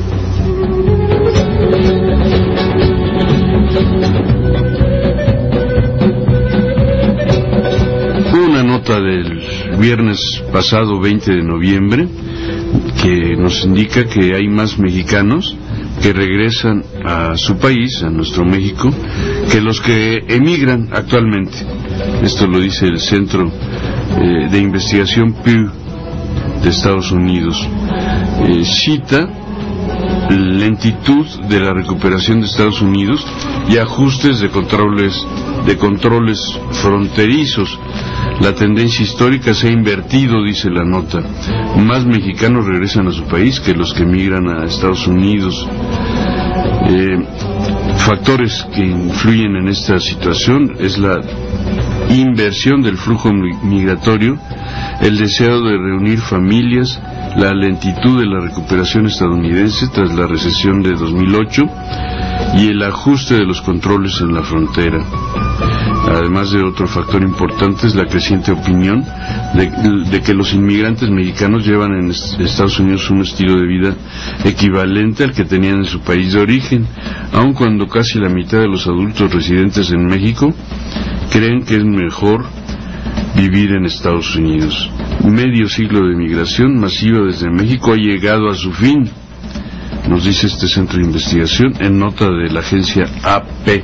Una nota del viernes pasado veinte de noviembre que nos indica que hay más mexicanos que regresan a su país, a nuestro México, que los que emigran actualmente. Esto lo dice el Centro eh, de Investigación Pew de Estados Unidos. Eh, cita lentitud de la recuperación de Estados Unidos y ajustes de controles de controles fronterizos. La tendencia histórica se ha invertido, dice la nota. Más mexicanos regresan a su país que los que emigran a Estados Unidos. Eh, factores que influyen en esta situación es la inversión del flujo migratorio, el deseo de reunir familias, la lentitud de la recuperación estadounidense tras la recesión de dos mil ocho y el ajuste de los controles en la frontera. Además de otro factor importante es la creciente opinión de, de que los inmigrantes mexicanos llevan en Estados Unidos un estilo de vida equivalente al que tenían en su país de origen, aun cuando casi la mitad de los adultos residentes en México creen que es mejor vivir en Estados Unidos. Medio siglo de migración masiva desde México ha llegado a su fin, nos dice este centro de investigación en nota de la agencia A P.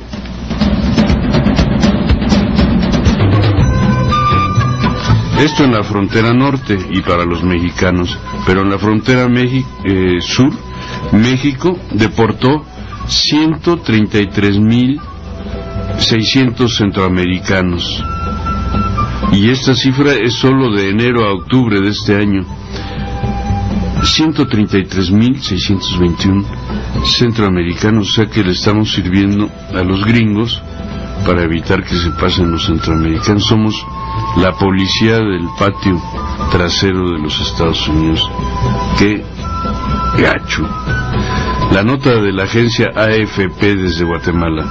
Esto en la frontera norte y para los mexicanos, pero en la frontera Meji- eh, sur, México deportó ciento treinta y tres mil seiscientos centroamericanos. Y esta cifra es solo de enero a octubre de este año. ciento treinta y tres mil seiscientos veintiuno centroamericanos, o sea que le estamos sirviendo a los gringos para evitar que se pasen los centroamericanos. Somos la policía del patio trasero de los Estados Unidos. ¡Qué gacho! La nota de la agencia A F P desde Guatemala.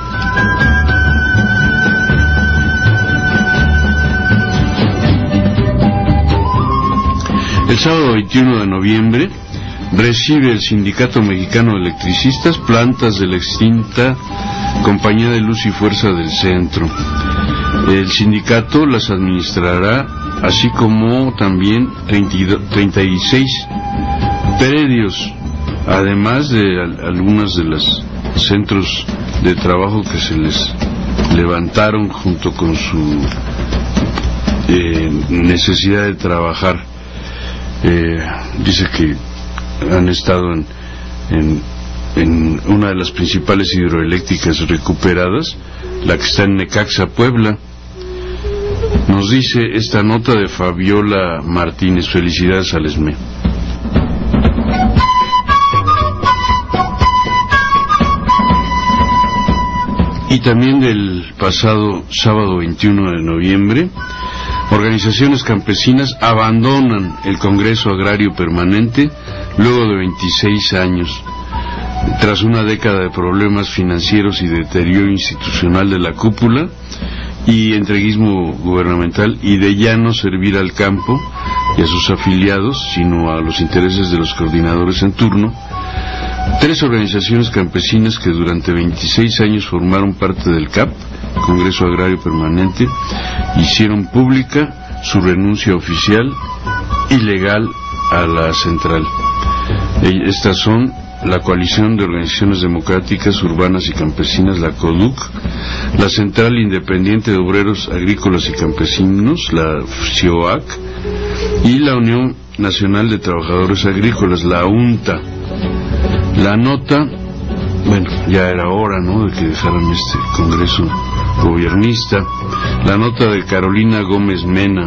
El sábado veintiuno de noviembre, recibe el Sindicato Mexicano de Electricistas plantas de la extinta Compañía de Luz y Fuerza del Centro. El sindicato las administrará, así como también treinta y seis predios, además de algunas de los centros de trabajo que se les levantaron junto con su eh, necesidad de trabajar. Eh, dice que han estado en, en, en una de las principales hidroeléctricas recuperadas, la que está en Necaxa, Puebla. Nos dice esta nota de Fabiola Martínez. Felicidades al E S M E. Y también del pasado sábado veintiuno de noviembre, organizaciones campesinas abandonan el Congreso Agrario Permanente luego de veintiséis años. Tras una década de problemas financieros y deterioro institucional de la cúpula y entreguismo gubernamental, y de ya no servir al campo y a sus afiliados, sino a los intereses de los coordinadores en turno, tres organizaciones campesinas que durante veintiséis años formaron parte del C A P, Congreso Agrario Permanente, hicieron pública su renuncia oficial y legal a la central. Estas son la Coalición de Organizaciones Democráticas Urbanas y Campesinas, la CODUC, la Central Independiente de Obreros Agrícolas y Campesinos, la CIOAC, y la Unión Nacional de Trabajadores Agrícolas, la UNTA. La nota, bueno, ya era hora, ¿no?, de que dejaran este Congreso gobiernista. La nota de Carolina Gómez Mena.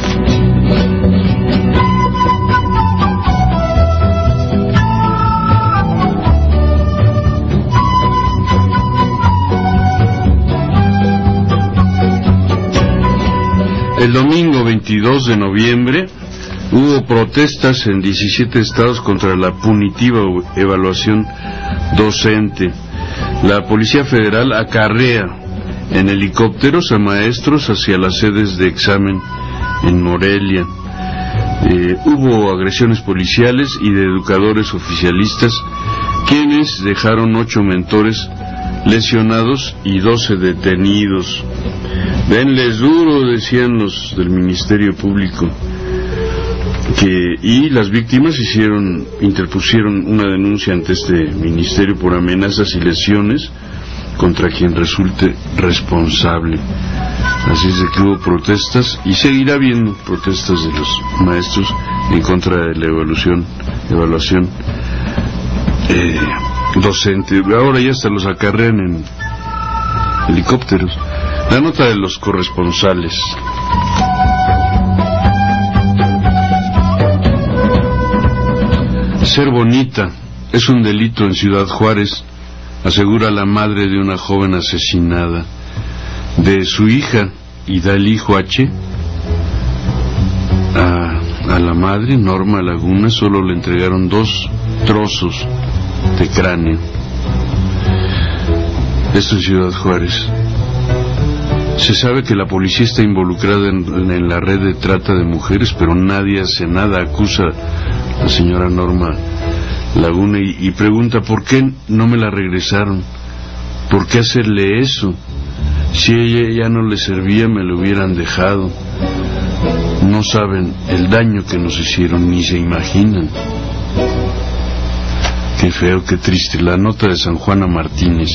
El domingo veintidós de noviembre hubo protestas en diecisiete estados contra la punitiva evaluación docente. La Policía Federal acarrea en helicópteros a maestros hacia las sedes de examen en Morelia. Eh, hubo agresiones policiales y de educadores oficialistas, quienes dejaron ocho mentores lesionados y doce detenidos. Denles duro, decían los del Ministerio Público. Que, y las víctimas hicieron, interpusieron una denuncia ante este ministerio por amenazas y lesiones contra quien resulte responsable. Así es de que hubo protestas y seguirá habiendo protestas de los maestros en contra de la evaluación, evaluación eh, docente. Ahora ya hasta los acarrean en helicópteros. La nota de los corresponsales. Ser bonita es un delito en Ciudad Juárez, asegura la madre de una joven asesinada. De su hija, y da el hijo H, a, a la madre, Norma Laguna, solo le entregaron dos trozos de cráneo. Esto en Ciudad Juárez. Se sabe que la policía está involucrada en, en la red de trata de mujeres, pero nadie hace nada. Acusa a la señora Norma Laguna y, y pregunta por qué no me la regresaron, por qué hacerle eso. Si ella ya no le servía, me lo hubieran dejado. No saben el daño que nos hicieron, ni se imaginan. Qué feo, qué triste. La nota de San Juana Martínez.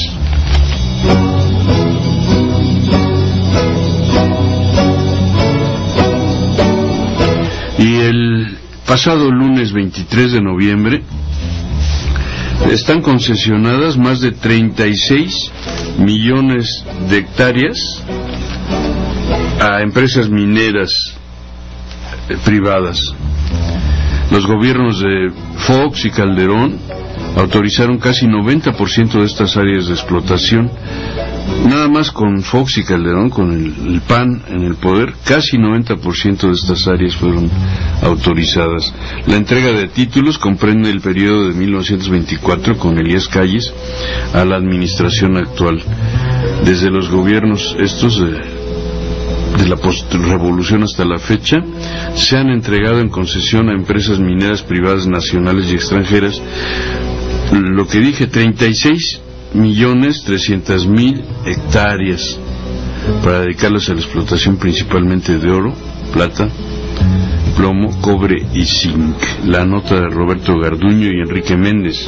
Y el pasado lunes veintitrés de noviembre están concesionadas más de treinta y seis millones de hectáreas a empresas mineras eh, privadas. Los gobiernos de Fox y Calderón autorizaron casi noventa por ciento de estas áreas de explotación. Nada más con Fox y Calderón, con el, el P A N en el poder, casi noventa por ciento de estas áreas fueron autorizadas. La entrega de títulos comprende el periodo de mil novecientos veinticuatro con Elías Calles a la administración actual. Desde los gobiernos estos de, de de la post-revolución hasta la fecha, se han entregado en concesión a empresas mineras privadas nacionales y extranjeras, lo que dije, treinta y seis millones trescientas mil hectáreas para dedicarlas a la explotación principalmente de oro, plata, plomo, cobre y zinc. La nota de Roberto Garduño y Enrique Méndez.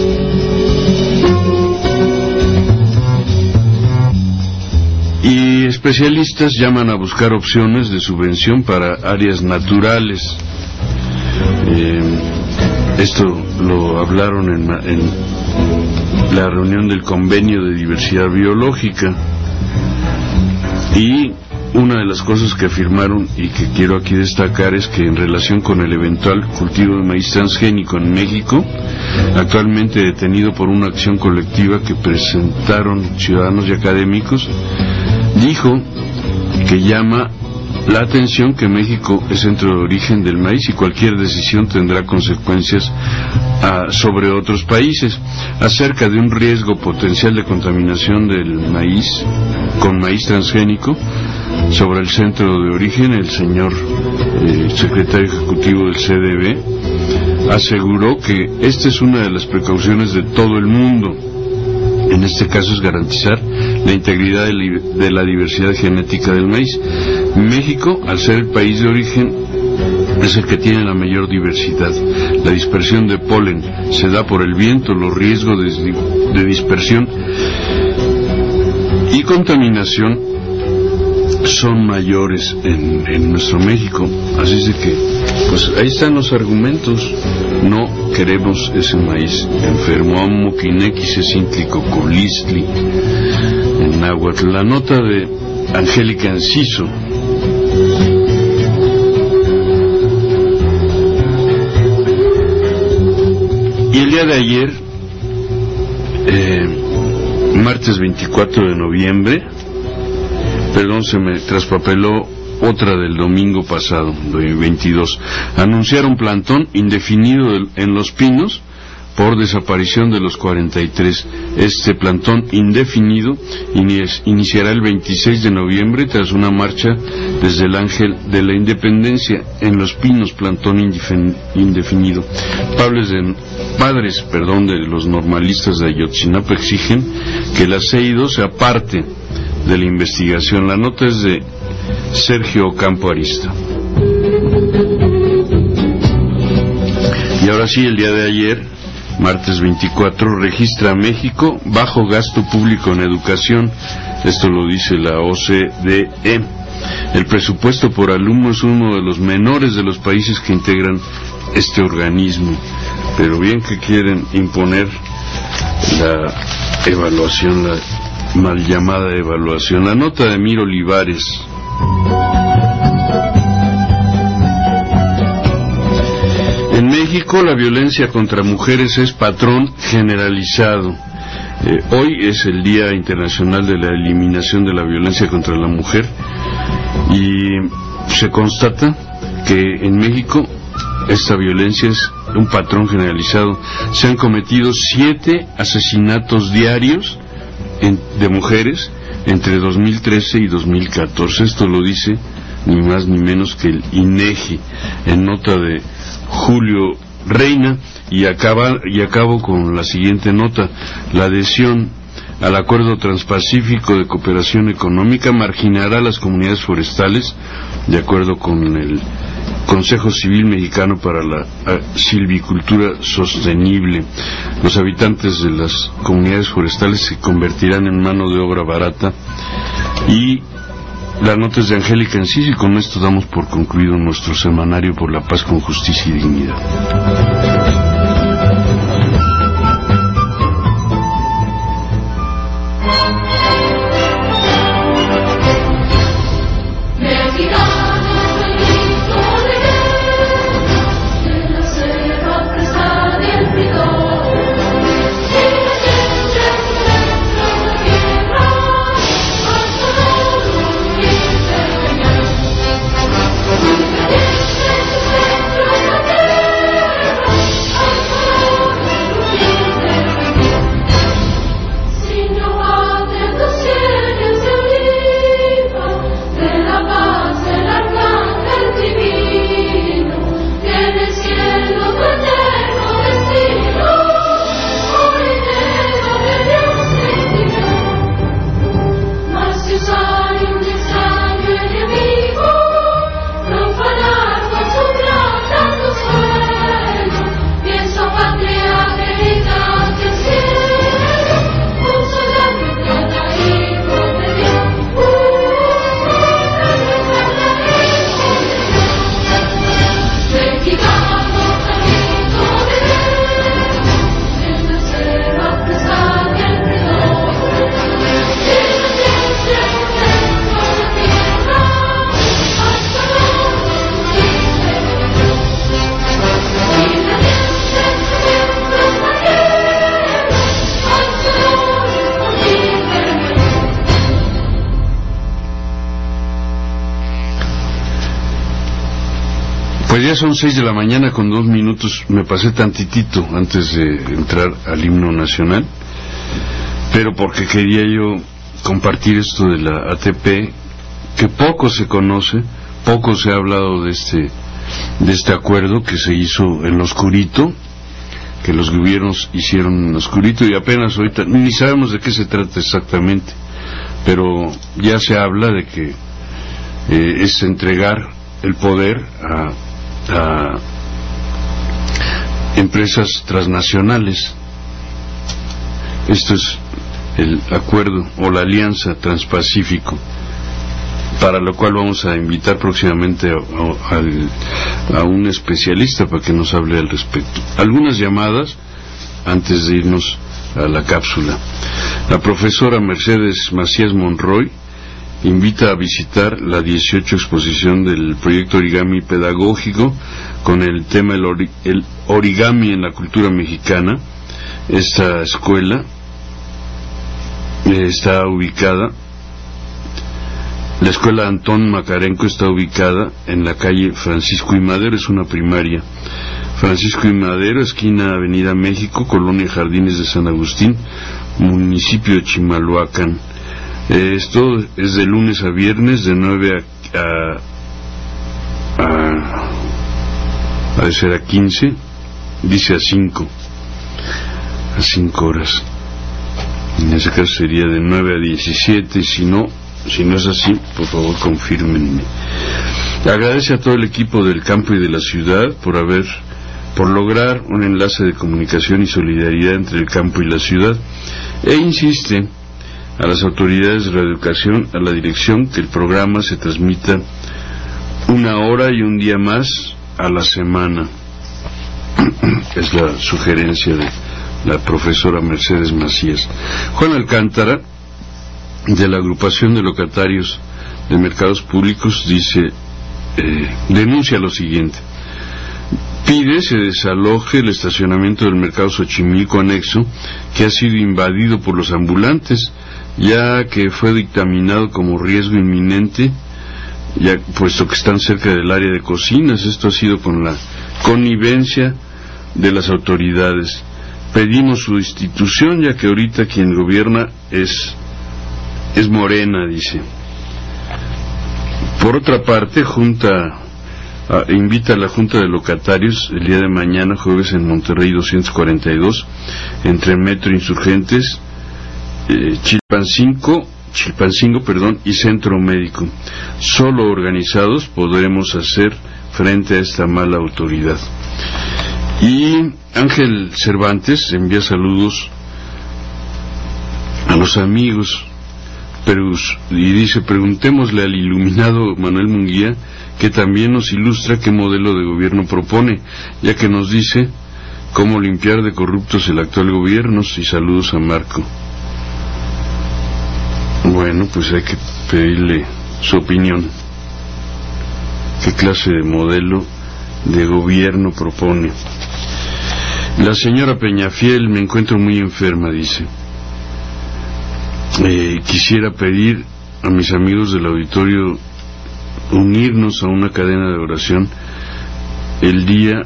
Y especialistas llaman a buscar opciones de subvención para áreas naturales. Eh, esto lo hablaron en, en la reunión del Convenio de Diversidad Biológica. Y una de las cosas que afirmaron y que quiero aquí destacar es que en relación con el eventual cultivo de maíz transgénico en México, actualmente detenido por una acción colectiva que presentaron ciudadanos y académicos, dijo que llama la atención que México es centro de origen del maíz y cualquier decisión tendrá consecuencias a, sobre otros países. Acerca de un riesgo potencial de contaminación del maíz con maíz transgénico sobre el centro de origen, el señor eh, secretario ejecutivo del C D B aseguró que esta es una de las precauciones de todo el mundo. En este caso es garantizar la integridad de la diversidad genética del maíz. México, al ser el país de origen, es el que tiene la mayor diversidad. La dispersión de polen se da por el viento, los riesgos de, de dispersión y contaminación son mayores en, en nuestro México. Así es de que, pues ahí están los argumentos. No queremos ese maíz enfermo. Amo quinequis escíntlico colistli en náhuatl. La nota de Angélica Enciso. Y el día de ayer, eh, martes veinticuatro de noviembre, perdón, se me traspapeló otra del domingo pasado, veintidós, anunciaron plantón indefinido en Los Pinos por desaparición de los cuarenta y tres. Este plantón indefinido iniciará el veintiséis de noviembre tras una marcha desde el Ángel de la Independencia en Los Pinos, plantón indefinido. Padres de, padres, perdón, de los normalistas de Ayotzinapa exigen que la C I D O se aparte de la investigación. La nota es de Sergio Campo Arista. Y ahora sí, el día de ayer, martes veinticuatro, registra México bajo gasto público en educación. Esto lo dice la O C D E. El presupuesto por alumno es uno de los menores de los países que integran este organismo. Pero bien que quieren imponer la evaluación, la mal llamada evaluación. La nota de Miro Olivares. En México la violencia contra mujeres es patrón generalizado. Eh, hoy es el Día Internacional de la Eliminación de la Violencia contra la Mujer y se constata que en México esta violencia es un patrón generalizado. Se han cometido siete asesinatos diarios en, de mujeres entre dos mil trece y dos mil catorce. Esto lo dice ni más ni menos que el INEGI en nota de Julio Reina. Y acaba y acabo con la siguiente nota: la adhesión al Acuerdo Transpacífico de Cooperación Económica marginará a las comunidades forestales, de acuerdo con el Consejo Civil Mexicano para la Silvicultura Sostenible. Los habitantes de las comunidades forestales se convertirán en mano de obra barata. Y la nota es de Angélica Enciso, y con esto damos por concluido nuestro semanario por la paz con justicia y dignidad. Pues ya son seis de la mañana con dos minutos. Me pasé tantitito antes de entrar al himno nacional, pero porque quería yo compartir esto de la A T P, que poco se conoce, poco se ha hablado de este de este acuerdo que se hizo en lo oscurito, que los gobiernos hicieron en lo oscurito, y apenas ahorita ni sabemos de qué se trata exactamente, pero ya se habla de que eh, es entregar el poder a, a empresas transnacionales. Esto es el acuerdo o la alianza Transpacífico, para lo cual vamos a invitar próximamente a, a, a un especialista para que nos hable al respecto. Algunas llamadas antes de irnos a la cápsula. La profesora Mercedes Macías Monroy invita a visitar la dieciocho exposición del proyecto Origami Pedagógico con el tema el, ori, el origami en la cultura mexicana. Esta escuela eh, está ubicada, la escuela Antón Macarenco está ubicada en la calle Francisco I. Madero, es una primaria. Francisco I. Madero, esquina Avenida México, Colonia Jardines de San Agustín, municipio de Chimalhuacán. Eh, esto es de lunes a viernes de nueve a a, a, a de ser a quince, dice a cinco, a cinco horas. En ese caso sería de nueve a diecisiete, si no, si no es así, por favor confírmenme. Agradece a todo el equipo del campo y de la ciudad por haber, por lograr un enlace de comunicación y solidaridad entre el campo y la ciudad, e insiste a las autoridades de radioeducación, a la dirección, que el programa se transmita una hora y un día más a la semana. Es la sugerencia de la profesora Mercedes Macías. Juan Alcántara, de la agrupación de locatarios de mercados públicos, dice, eh, denuncia lo siguiente: pide se desaloje el estacionamiento del mercado Xochimilco anexo, que ha sido invadido por los ambulantes, ya que fue dictaminado como riesgo inminente, ya puesto que están cerca del área de cocinas. Esto ha sido con la connivencia de las autoridades. Pedimos su destitución, ya que ahorita quien gobierna es es Morena, dice. Por otra parte, junta a, invita a la Junta de Locatarios el día de mañana, jueves, en Monterrey doscientos cuarenta y dos, entre Metro Insurgentes, eh, Chilpancingo, Chilpancingo, perdón, y Centro Médico. Solo organizados podremos hacer frente a esta mala autoridad. Y Ángel Cervantes envía saludos a los amigos, pero, y dice, preguntémosle al iluminado Manuel Munguía, que también nos ilustra qué modelo de gobierno propone, ya que nos dice cómo limpiar de corruptos el actual gobierno. Y saludos a Marco. Bueno, pues hay que pedirle su opinión. ¿Qué clase de modelo de gobierno propone? La señora Peñafiel, me encuentro muy enferma, dice. Eh, quisiera pedir a mis amigos del auditorio unirnos a una cadena de oración el día,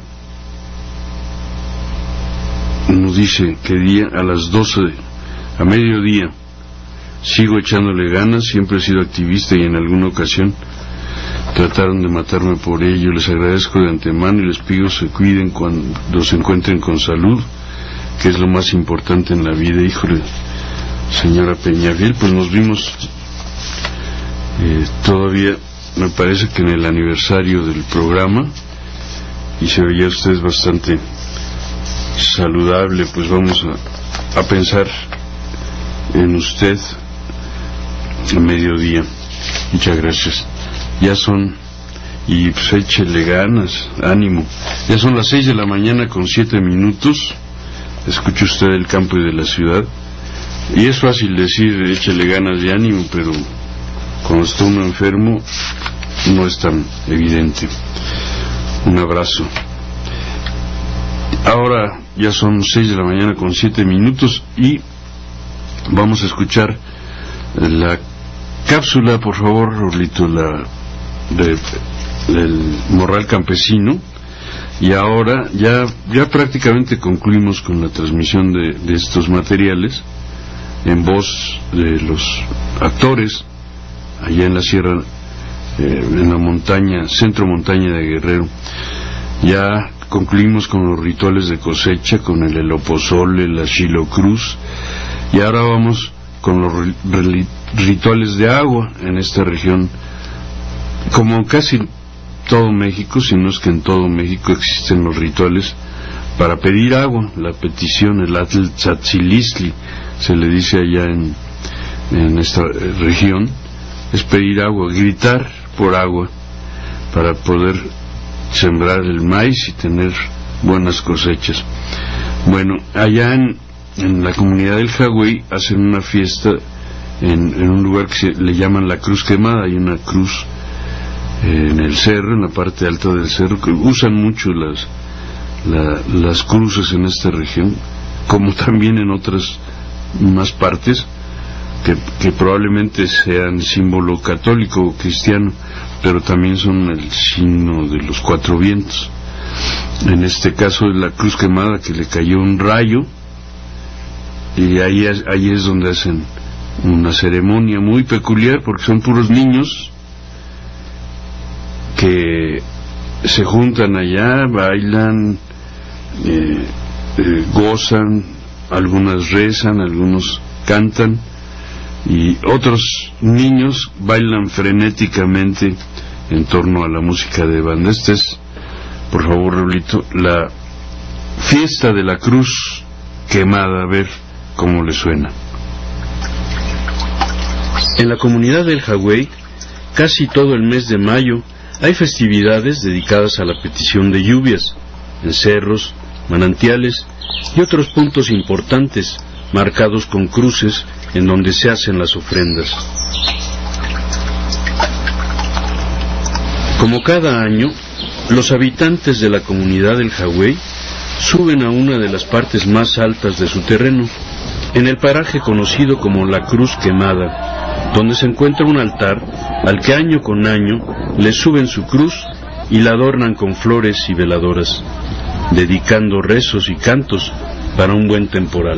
nos dice que día a las doce, a mediodía. Sigo echándole ganas, siempre he sido activista y en alguna ocasión trataron de matarme por ello. Les agradezco de antemano y les pido se cuiden cuando se encuentren con salud, que es lo más importante en la vida. Híjole, señora Peñafiel, pues nos vimos eh, todavía, me parece que en el aniversario del programa, y se veía usted bastante saludable. Pues vamos a, a pensar en usted a mediodía. Muchas gracias. Ya son, y pues échele ganas, ánimo. Ya son las seis de la mañana con siete minutos. Escuche usted el campo y de la ciudad. Y es fácil decir échele ganas y ánimo, pero cuando está uno enfermo no es tan evidente. Un abrazo. Ahora ya son seis de la mañana con siete minutos y vamos a escuchar la cápsula, por favor, Rorlito, la de el morral campesino, y ahora ya, ya prácticamente concluimos con la transmisión de, de estos materiales en voz de los actores allá en la sierra, eh, en la montaña, centro montaña de Guerrero. Ya concluimos con los rituales de cosecha, con el elopozole, la xilocruz, y ahora vamos con los rituales de agua en esta región. Como casi todo México, si no es que en todo México existen los rituales para pedir agua, la petición, el atl tzatzilistli, se le dice allá en, en esta región, es pedir agua, gritar por agua, para poder sembrar el maíz y tener buenas cosechas. Bueno, allá en, en la comunidad del Jagüey hacen una fiesta en, en un lugar que se le llaman la Cruz Quemada. Hay una cruz eh, en el cerro, en la parte alta del cerro, que usan mucho las, la, las cruces en esta región, como también en otras más partes, que, que probablemente sean símbolo católico o cristiano, pero también son el signo de los cuatro vientos. En este caso es la Cruz Quemada, que le cayó un rayo, y ahí es, ahí es donde hacen una ceremonia muy peculiar, porque son puros niños que se juntan allá, bailan, eh, eh, gozan, algunas rezan, algunos cantan, y otros niños bailan frenéticamente en torno a la música de banda. Esta es, por favor, Raulito, la fiesta de la Cruz Quemada, a ver cómo le suena. En la comunidad del Jagüey, casi todo el mes de mayo, hay festividades dedicadas a la petición de lluvias, en cerros, manantiales y otros puntos importantes, marcados con cruces en donde se hacen las ofrendas. Como cada año, los habitantes de la comunidad del Jagüey suben a una de las partes más altas de su terreno, en el paraje conocido como la Cruz Quemada, donde se encuentra un altar al que año con año le suben su cruz y la adornan con flores y veladoras, dedicando rezos y cantos para un buen temporal.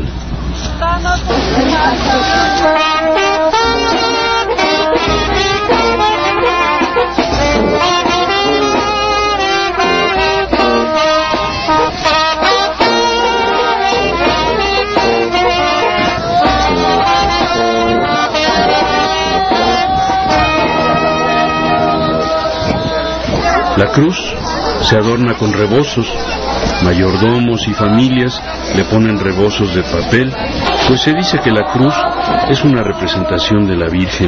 La cruz se adorna con rebozos. Mayordomos y familias le ponen rebozos de papel, pues se dice que la cruz es una representación de la Virgen.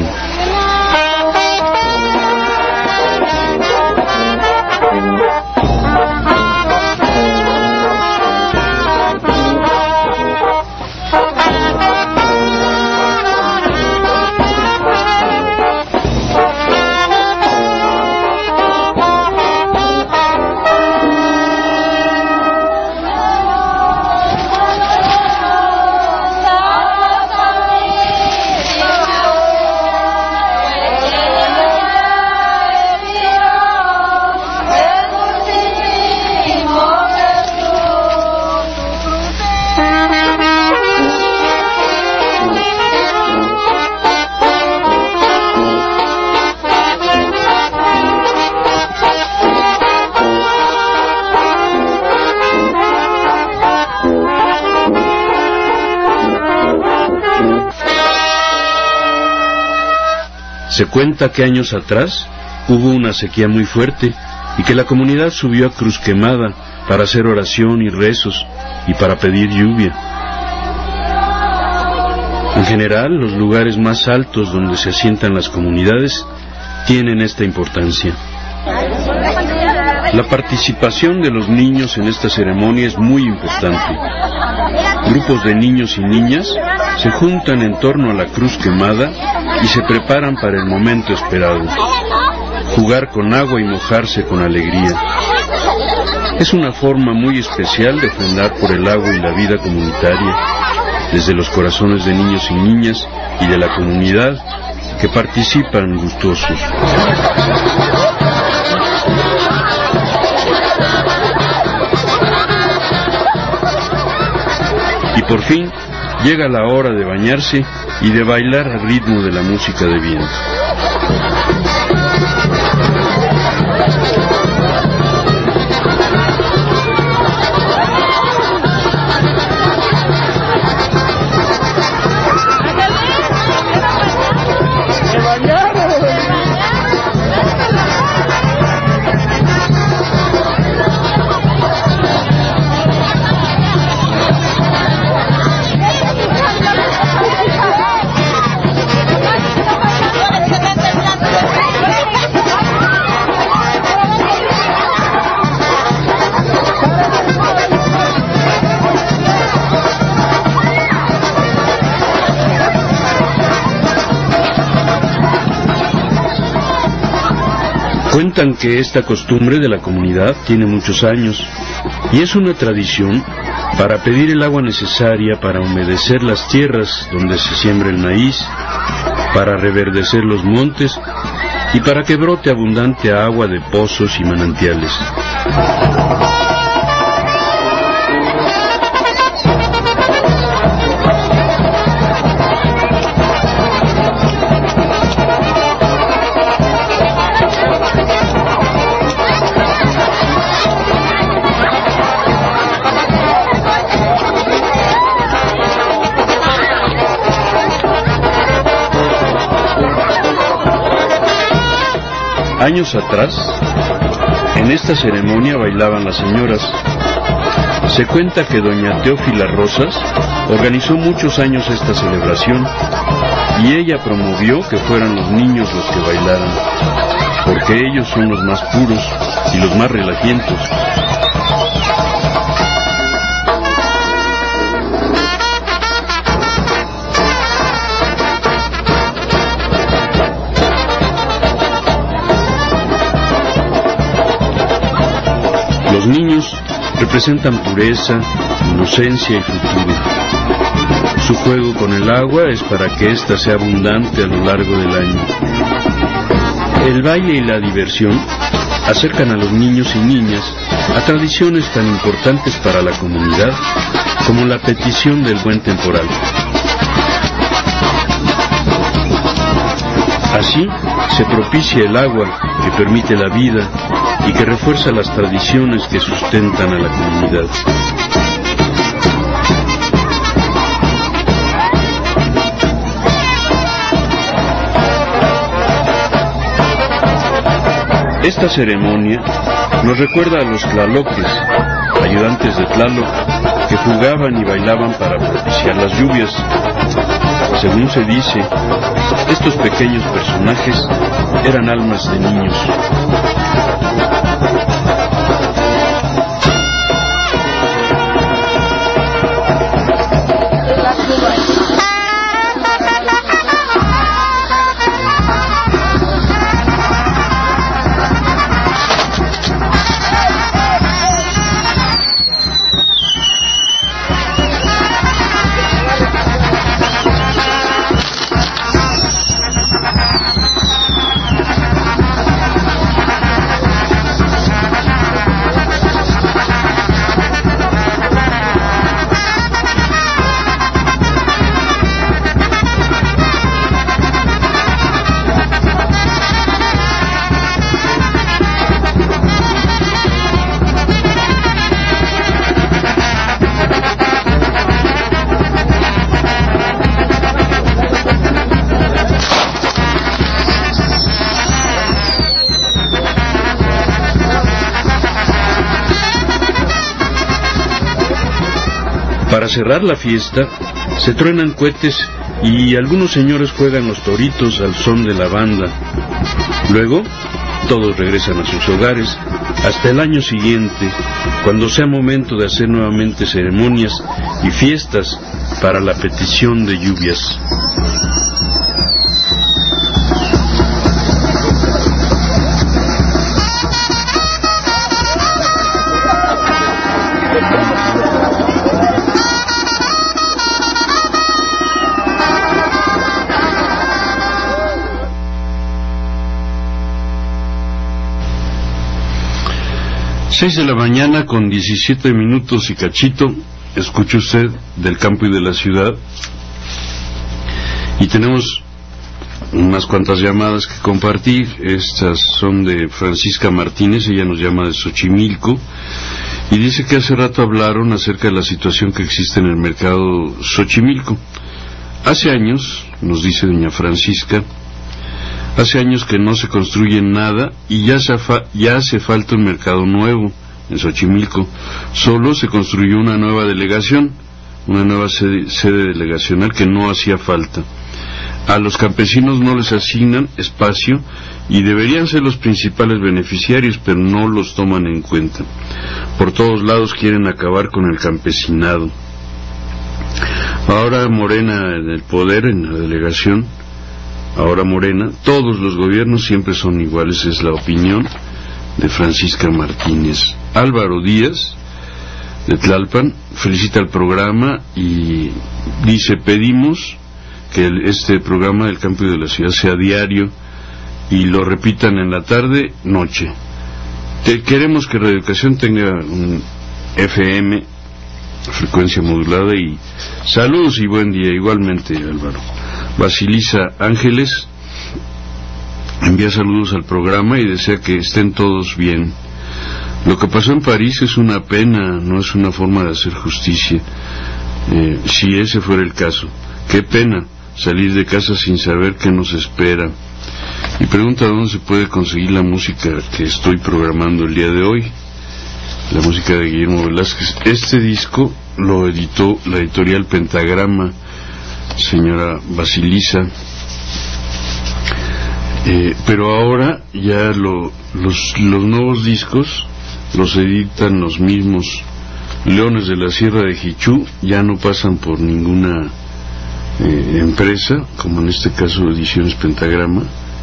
Se cuenta que años atrás hubo una sequía muy fuerte y que la comunidad subió a Cruz Quemada para hacer oración y rezos y para pedir lluvia. En general, los lugares más altos donde se asientan las comunidades tienen esta importancia. La participación de los niños en esta ceremonia es muy importante. Grupos de niños y niñas se juntan en torno a la Cruz Quemada y se preparan para el momento esperado: jugar con agua y mojarse con alegría. Es una forma muy especial de ofrendar por el agua y la vida comunitaria, desde los corazones de niños y niñas y de la comunidad que participan gustosos. por fin llega la hora de bañarse y de bailar al ritmo de la música de viento. Cuentan que esta costumbre de la comunidad tiene muchos años y es una tradición para pedir el agua necesaria para humedecer las tierras donde se siembra el maíz, para reverdecer los montes y para que brote abundante agua de pozos y manantiales. Años atrás, en esta ceremonia bailaban las señoras. Se cuenta que doña Teófila Rosas organizó muchos años esta celebración y ella promovió que fueran los niños los que bailaran, porque ellos son los más puros y los más relajientos. Los niños representan pureza, inocencia y futuro. Su juego con el agua es para que ésta sea abundante a lo largo del año. El baile y la diversión acercan a los niños y niñas a tradiciones tan importantes para la comunidad como la petición del buen temporal. Así se propicia el agua que permite la vida y que refuerza las tradiciones que sustentan a la comunidad. Esta ceremonia nos recuerda a los tlaloques, ayudantes de Tlaloc, que jugaban y bailaban para propiciar las lluvias. Según se dice, estos pequeños personajes eran almas de niños. Para cerrar la fiesta, se truenan cohetes y algunos señores juegan los toritos al son de la banda. Luego, todos regresan a sus hogares hasta el año siguiente, cuando sea momento de hacer nuevamente ceremonias y fiestas para la petición de lluvias. Seis de la mañana con diecisiete minutos y cachito. escuche usted del campo y de la ciudad, y tenemos unas cuantas llamadas que compartir. Estas son de Francisca Martínez, ella nos llama de Xochimilco y dice que hace rato hablaron acerca de la situación que existe en el mercado Xochimilco. Hace años, nos dice doña Francisca, hace años que no se construye nada y ya, se fa ya hace falta un mercado nuevo en Xochimilco. Solo se construyó una nueva delegación, una nueva sede, sede delegacional que no hacía falta. A los campesinos no les asignan espacio y deberían ser los principales beneficiarios, pero no los toman en cuenta. Por todos lados quieren acabar con el campesinado. Ahora Morena en el poder, en la delegación, ahora Morena, todos los gobiernos siempre son iguales, es la opinión de Francisca Martínez. Álvaro Díaz, de Tlalpan, felicita el programa y dice: pedimos que el, este programa del campo y de la ciudad sea diario y lo repitan en la tarde, noche. Te, queremos que Radio Educación tenga un F M, frecuencia modulada, y saludos y buen día. Igualmente, Álvaro. Basilisa Ángeles envía saludos al programa y desea que estén todos bien. Lo que pasó en París es una pena, no es una forma de hacer justicia. Eh, si ese fuera el caso, qué pena salir de casa sin saber qué nos espera. Y pregunta dónde se puede conseguir la música que estoy programando el día de hoy, la música de Guillermo Velázquez. Este disco lo editó la editorial Pentagrama, señora Basilisa, eh, pero ahora ya lo, los, los nuevos discos los editan los mismos Leones de la Sierra de Jichú, ya no pasan por ninguna eh, empresa, como en este caso Ediciones Pentagrama,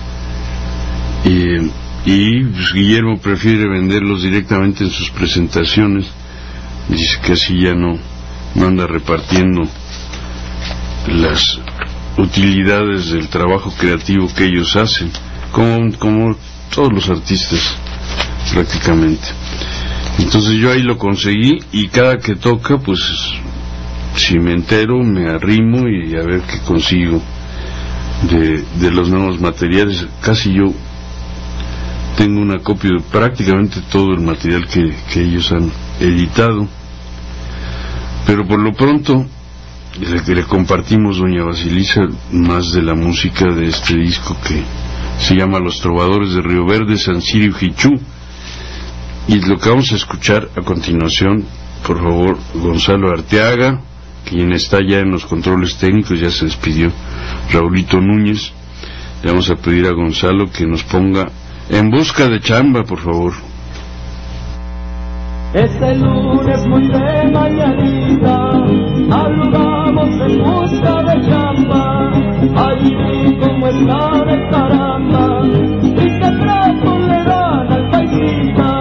eh, y pues, Guillermo prefiere venderlos directamente en sus presentaciones. Dice que así ya no, no anda repartiendo las utilidades del trabajo creativo que ellos hacen, como, como todos los artistas prácticamente. Entonces yo ahí lo conseguí y cada que toca, pues si me entero me arrimo y a ver qué consigo de, de los nuevos materiales. Casi yo tengo una copia de prácticamente todo el material que, que ellos han editado, pero por lo pronto le, le compartimos, doña Basilisa, más de la música de este disco que se llama Los Trovadores de Río Verde, San Sirio y Jichú. Y lo que vamos a escuchar a continuación, por favor, Gonzalo Arteaga, quien está ya en los controles técnicos, ya se despidió Raulito Núñez. Le vamos a pedir a Gonzalo que nos ponga En Busca de Chamba, por favor. Este lunes muy de mañanita, saludamos en busca de chamba. Allí vi cómo está de caramba, y qué trato le dan al paisita.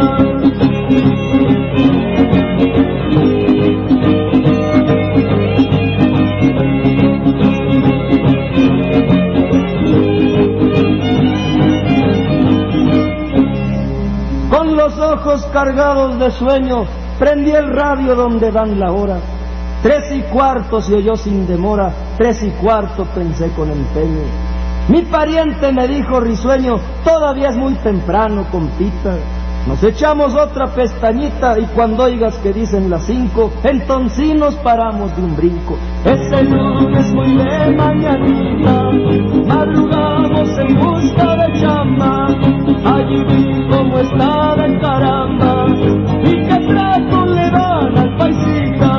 Con los ojos cargados de sueño, prendí el radio donde dan la hora. Tres y cuarto se oyó sin demora, tres y cuarto pensé con empeño. Mi pariente me dijo risueño: todavía es muy temprano, compita. Nos echamos otra pestañita y cuando oigas que dicen las cinco, entonces nos paramos de un brinco. Ese lunes muy de mañanita, madrugamos en busca de chamba. Allí vi cómo está de caramba, y qué trato le dan al paisita.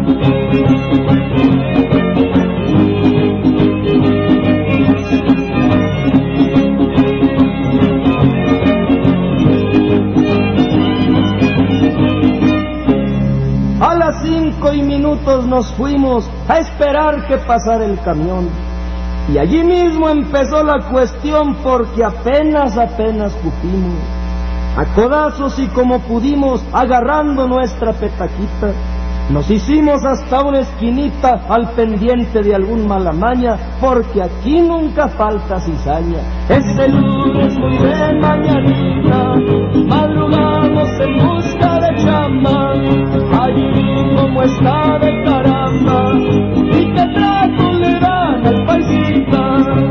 A las cinco y minutos nos fuimos a esperar que pasara el camión. Y allí mismo empezó la cuestión, porque apenas, apenas cupimos. A codazos y como pudimos, agarrando nuestra petaquita, nos hicimos hasta una esquinita al pendiente de algún malamaña, porque aquí nunca falta cizaña. Ese lunes muy de mañanita, madrugamos en busca de chamba. Allí vi cómo cómo está de caramba y qué trato le dan al paisita.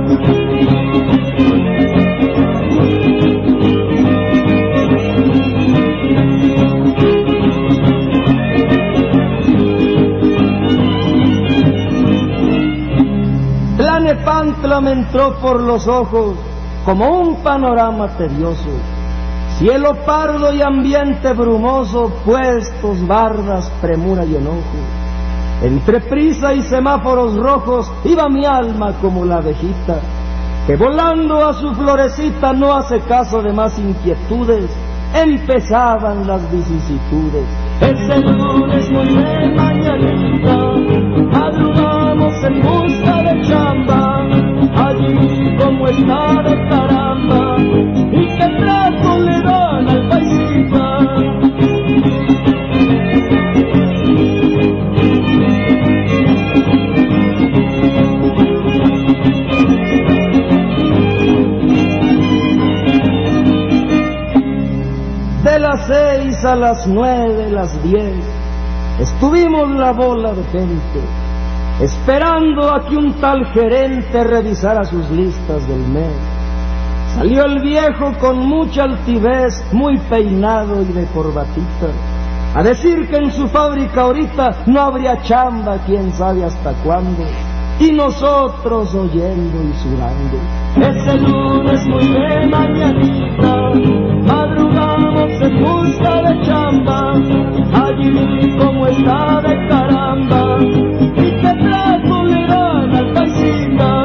Tlanepantla me entró por los ojos como un panorama tedioso, cielo pardo y ambiente brumoso, puestos, bardas, premura y enojo. Entre prisa y semáforos rojos iba mi alma como la abejita, que volando a su florecita no hace caso de más inquietudes. Empezaban las vicisitudes. Ese lunes muy de mañanita, madrugamos en busca de chamba, allí como está de caramba, y qué trato le dan al paisita. De las seis a las nueve, las diez, estuvimos la bola de gente, esperando a que un tal gerente revisara sus listas del mes. Salió el viejo con mucha altivez, muy peinado y de corbatita, a decir que en su fábrica ahorita no habría chamba, quién sabe hasta cuándo, y nosotros oyendo y sudando. Ese lunes muy de mañanita, madrugamos en busca de chamba, allí como está de caramba, y qué trato le dan al paisita.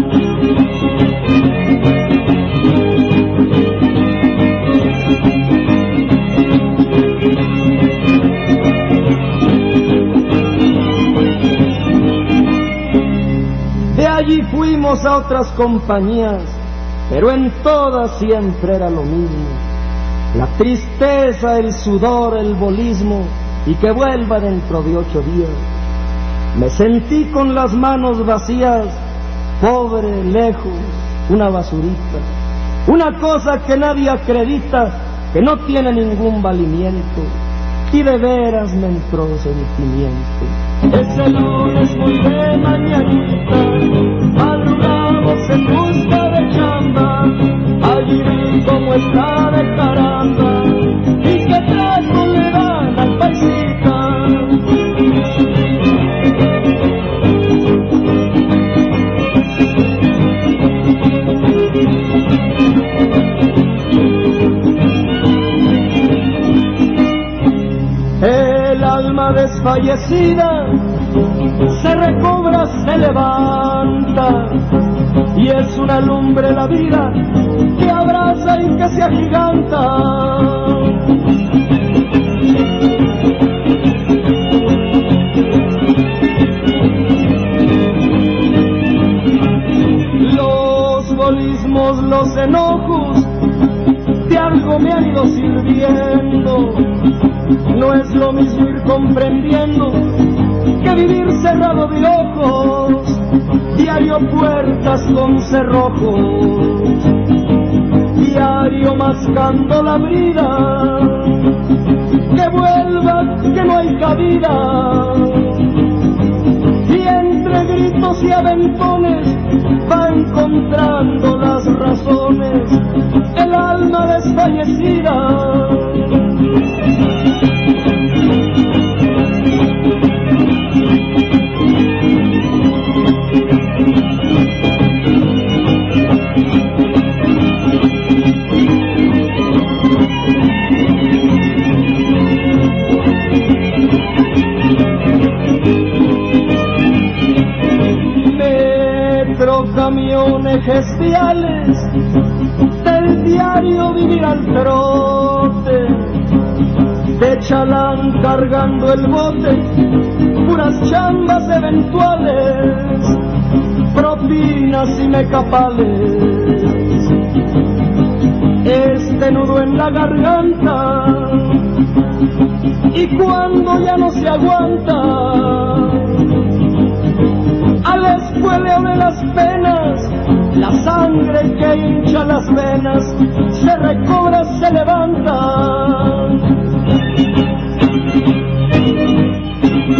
De allí fuimos a otras compañías, pero en todas siempre era lo mismo: la tristeza, el sudor, el bolismo, y que vuelva dentro de ocho días. Me sentí con las manos vacías, pobre, lejos, una basurita, una cosa que nadie acredita, que no tiene ningún valimiento, y de veras me entró sentimiento. Ese lunes muy de mañanita, madrugamos en busca de chamba, allí como está de caramba, y qué trato le dan al paisita. El alma desfallecida se recobra, se levanta, y es una lumbre la vida que abraza y que se agiganta. Los bolismos, los enojos, de algo me han ido sirviendo. No es lo mismo ir comprendiendo que vivir cerrado de ojos, diario puertas con cerrojos, diario mascando la brida, que vuelva, que no hay cabida, y entre gritos y aventones va encontrando las razones el alma desfallecida. Camiones gestiales del diario vivir al trote, de chalán cargando el bote, puras chambas eventuales, propinas y mecapales. Este nudo en la garganta, y cuando ya no se aguanta, al espueleo de las penas, la sangre que hincha las venas se recobra, se levanta.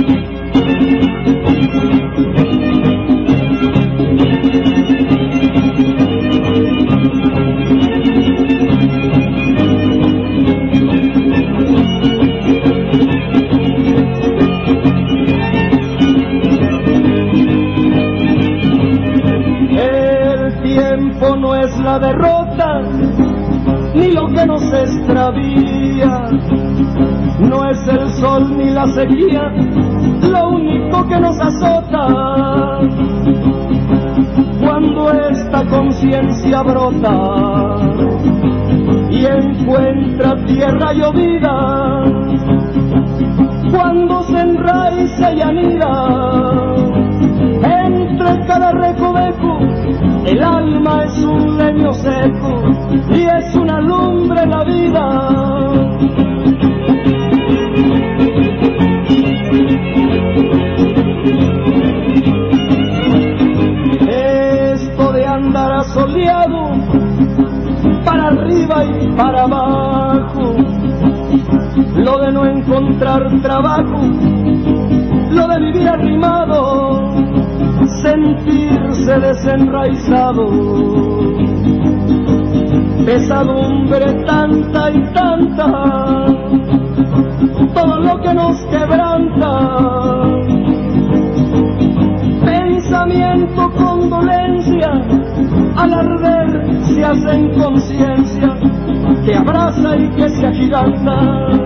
que nos extravía. No es el sol ni la sequía lo único que nos azota. Cuando esta conciencia brota y encuentra tierra llovida, cuando se enraiza y anida entre cada recoveco, el alma es un leño seco y es una lumbre la vida. Esto de andar asoleado para arriba y para abajo, lo de no encontrar trabajo, lo de vivir arrimado, sentirse desenraizado, pesadumbre tanta y tanta, todo lo que nos quebranta, pensamiento con dolencia, al arder se hace en conciencia, que abraza y que se agiganta.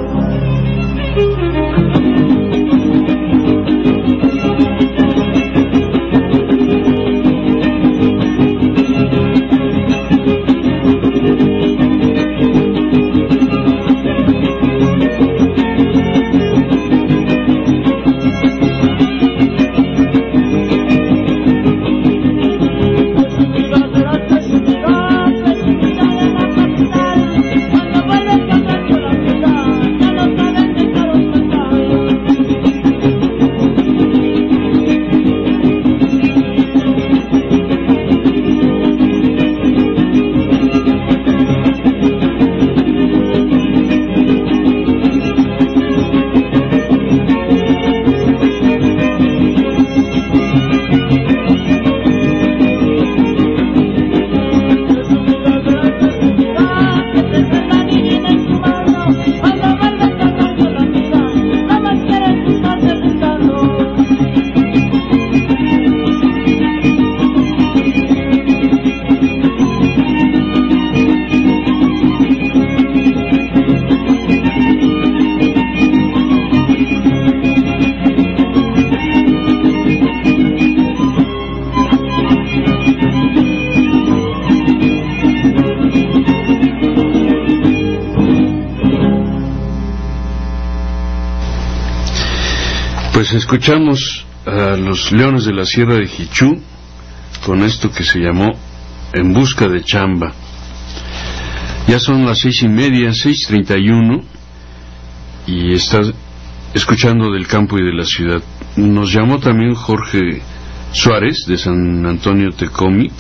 Pues escuchamos a los Leones de la Sierra de Jichú con esto que se llamó En Busca de Chamba. Ya son las seis y media, seis treinta y uno, y estás escuchando Del Campo y de la Ciudad. Nos llamó también Jorge Suárez de San Antonio Tecómic,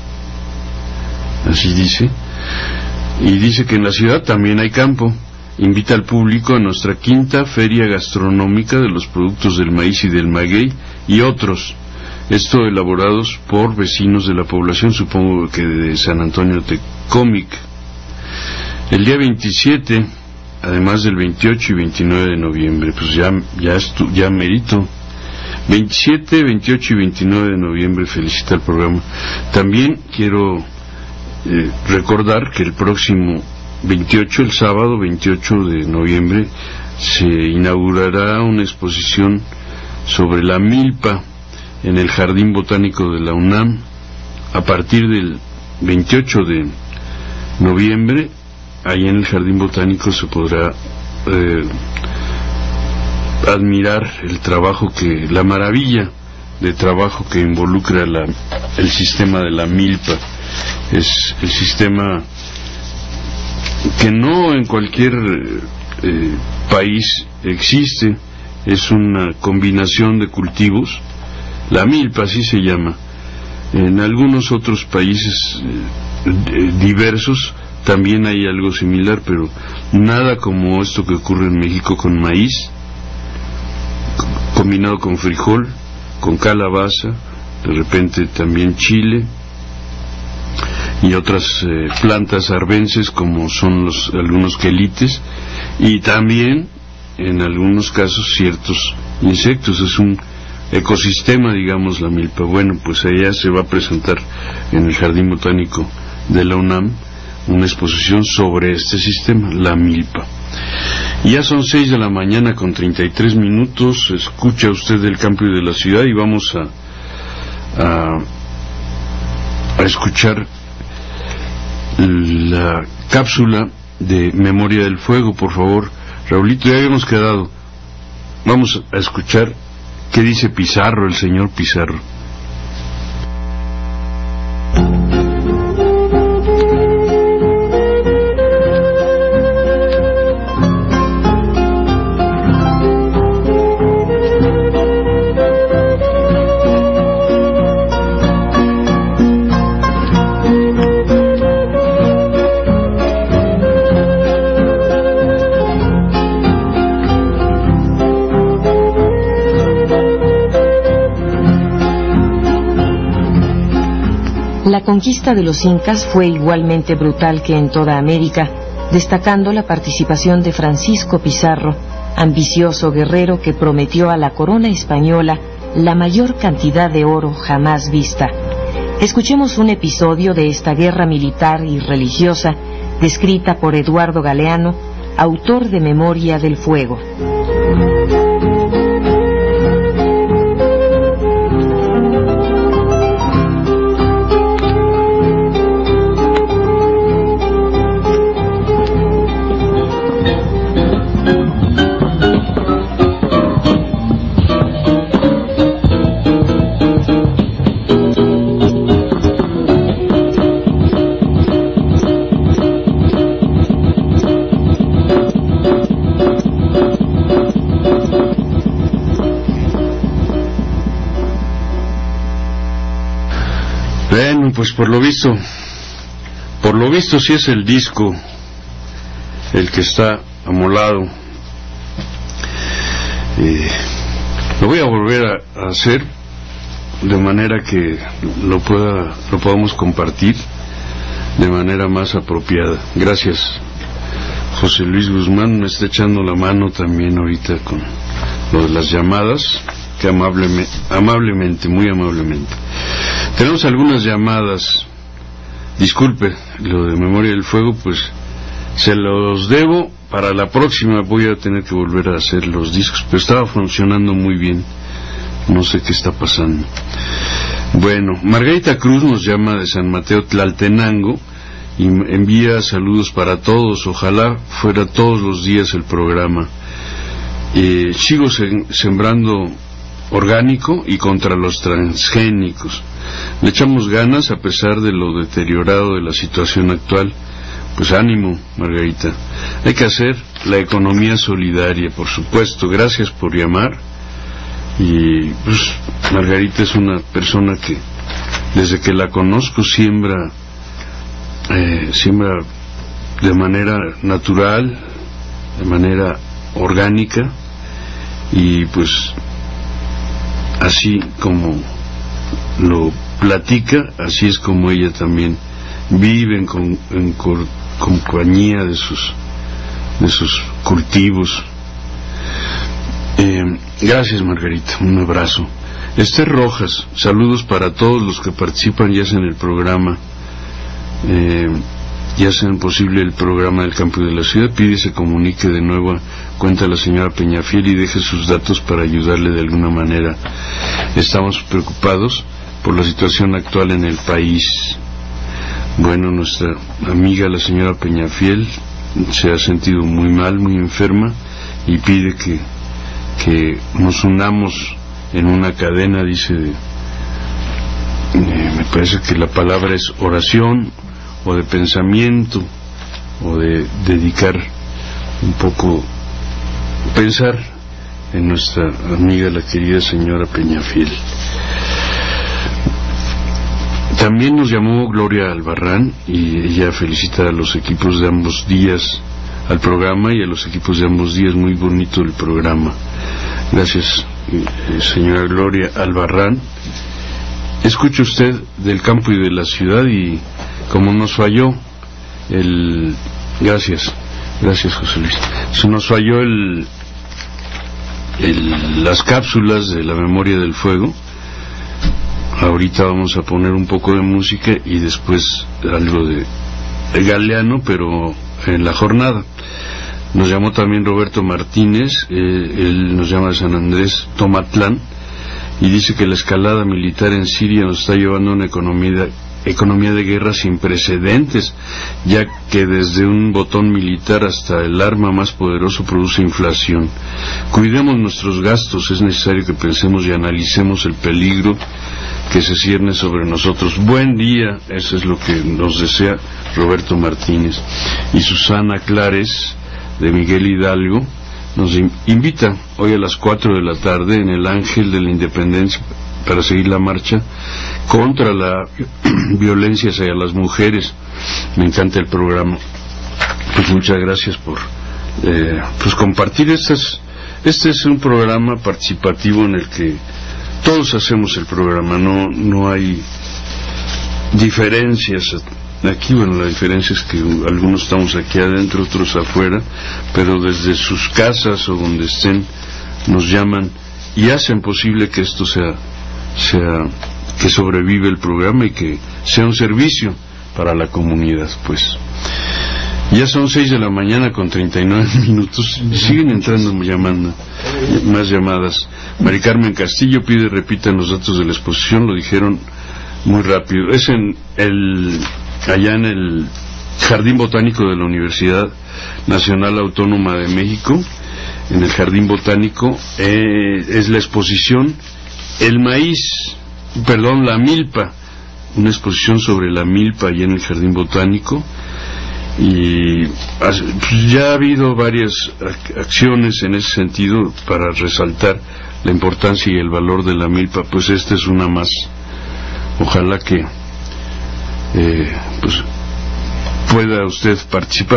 así dice, y dice que en la ciudad también hay campo. Invita al público a nuestra quinta feria gastronómica de los productos del maíz y del maguey y otros, esto elaborados por vecinos de la población, supongo que de San Antonio Tecómic. El día veintisiete, además del veintiocho y veintinueve de noviembre, pues ya ya estu ya merito. veintisiete, veintiocho y veintinueve de noviembre felicita el programa. También quiero eh, recordar que el próximo veintiocho, el sábado veintiocho de noviembre, se inaugurará una exposición sobre la milpa en el Jardín Botánico de la UNAM. A partir del veintiocho de noviembre, ahí en el Jardín Botánico se podrá eh, admirar el trabajo que, la maravilla de trabajo que involucra la, el sistema de la milpa. Es el sistema que no en cualquier eh, país existe, es una combinación de cultivos, la milpa así se llama. En algunos otros países eh, diversos también hay algo similar, pero nada como esto que ocurre en México con maíz combinado con frijol, con calabaza, de repente también chile y otras eh, plantas arbences como son los algunos quelites, y también en algunos casos ciertos insectos. Es un ecosistema, digamos, la milpa. Bueno, pues allá se va a presentar en el Jardín Botánico de la UNAM una exposición sobre este sistema, la milpa. Ya son seis de la mañana con treinta y tres minutos. Escucha usted del campo y de la ciudad, y vamos a, a, a escuchar la cápsula de Memoria del Fuego. Por favor, Raulito, ya habíamos quedado. Vamos a escuchar qué dice Pizarro, el señor Pizarro. La conquista de los incas fue igualmente brutal que en toda América, destacando la participación de Francisco Pizarro, ambicioso guerrero que prometió a la corona española la mayor cantidad de oro jamás vista. Escuchemos un episodio de esta guerra militar y religiosa descrita por Eduardo Galeano, autor de Memoria del Fuego. Bueno, pues por lo visto, por lo visto sí es el disco el que está amolado. Eh, lo voy a volver a, a hacer de manera que lo pueda, lo podamos compartir de manera más apropiada. Gracias, José Luis Guzmán, me está echando la mano también ahorita con lo de las llamadas, que amablemente, amablemente, muy amablemente. Tenemos algunas llamadas. Disculpe, lo de Memoria del Fuego, pues se los debo. Para la próxima voy a tener que volver a hacer los discos, pero estaba funcionando muy bien. No sé qué está pasando. Bueno, Margarita Cruz nos llama de San Mateo Tlaltenango y envía saludos para todos. Ojalá fuera todos los días el programa. Eh, sigo se sembrando orgánico y contra los transgénicos. Le echamos ganas a pesar de lo deteriorado de la situación actual. Pues ánimo, Margarita. Hay que hacer la economía solidaria, por supuesto. Gracias por llamar. Y pues Margarita es una persona que desde que la conozco siembra eh, siembra de manera natural, de manera orgánica, y pues así como lo platica, así es como ella también vive en, con, en cor, compañía de sus de sus cultivos. Eh, gracias, Margarita, un abrazo. Esther Rojas, saludos para todos los que participan y hacen el programa, eh, y hacen posible el programa del campo y de la ciudad. Pide se comunique de nuevo, cuenta la señora Peñafiel, y deje sus datos para ayudarle de alguna manera. Estamos preocupados por la situación actual en el país. Bueno, nuestra amiga la señora Peñafiel se ha sentido muy mal, muy enferma, y pide que, que nos unamos en una cadena, dice, de, eh, me parece que la palabra es oración, o de pensamiento, o de dedicar un poco, pensar en nuestra amiga la querida señora Peñafiel. También nos llamó Gloria Albarrán, y ella felicita a los equipos de ambos días, al programa y a los equipos de ambos días. Muy bonito el programa. Gracias, eh, señora Gloria Albarrán. Escuche usted del campo y de la ciudad, y como nos falló el... Gracias, gracias, José Luis. Se nos falló el, el las cápsulas de la Memoria del Fuego. Ahorita vamos a poner un poco de música y después algo de Galeano, pero en la jornada. Nos llamó también Roberto Martínez, eh, él nos llama de San Andrés Tomatlán, y dice que la escalada militar en Siria nos está llevando a una economía, economía de guerra sin precedentes, ya que desde un botón militar hasta el arma más poderoso produce inflación. Cuidemos nuestros gastos, es necesario que pensemos y analicemos el peligro que se cierne sobre nosotros. Buen día, eso es lo que nos desea Roberto Martínez. Y Susana Clares, de Miguel Hidalgo, nos invita hoy a las cuatro de la tarde en el Ángel de la Independencia para seguir la marcha contra la violencia hacia las mujeres. Me encanta el programa. Pues muchas gracias por eh, pues compartir. Estas, este es un programa participativo en el que todos hacemos el programa, no, no hay diferencias. Aquí, bueno, la diferencia es que algunos estamos aquí adentro, otros afuera, pero desde sus casas o donde estén nos llaman y hacen posible que esto sea, sea, que sobrevive el programa y que sea un servicio para la comunidad. Pues ya son seis de la mañana con treinta y nueve minutos y siguen entrando llamando, más llamadas. Mari Carmen Castillo pide repitan los datos de la exposición, lo dijeron muy rápido. Es en el allá en el Jardín Botánico de la Universidad Nacional Autónoma de México, en el Jardín Botánico, eh, es la exposición El Maíz, perdón, la Milpa, una exposición sobre la milpa allá en el Jardín Botánico, y pues, ya ha habido varias acciones en ese sentido para resaltar la importancia y el valor de la milpa, pues esta es una más. Ojalá que Eh, pues pueda usted participar.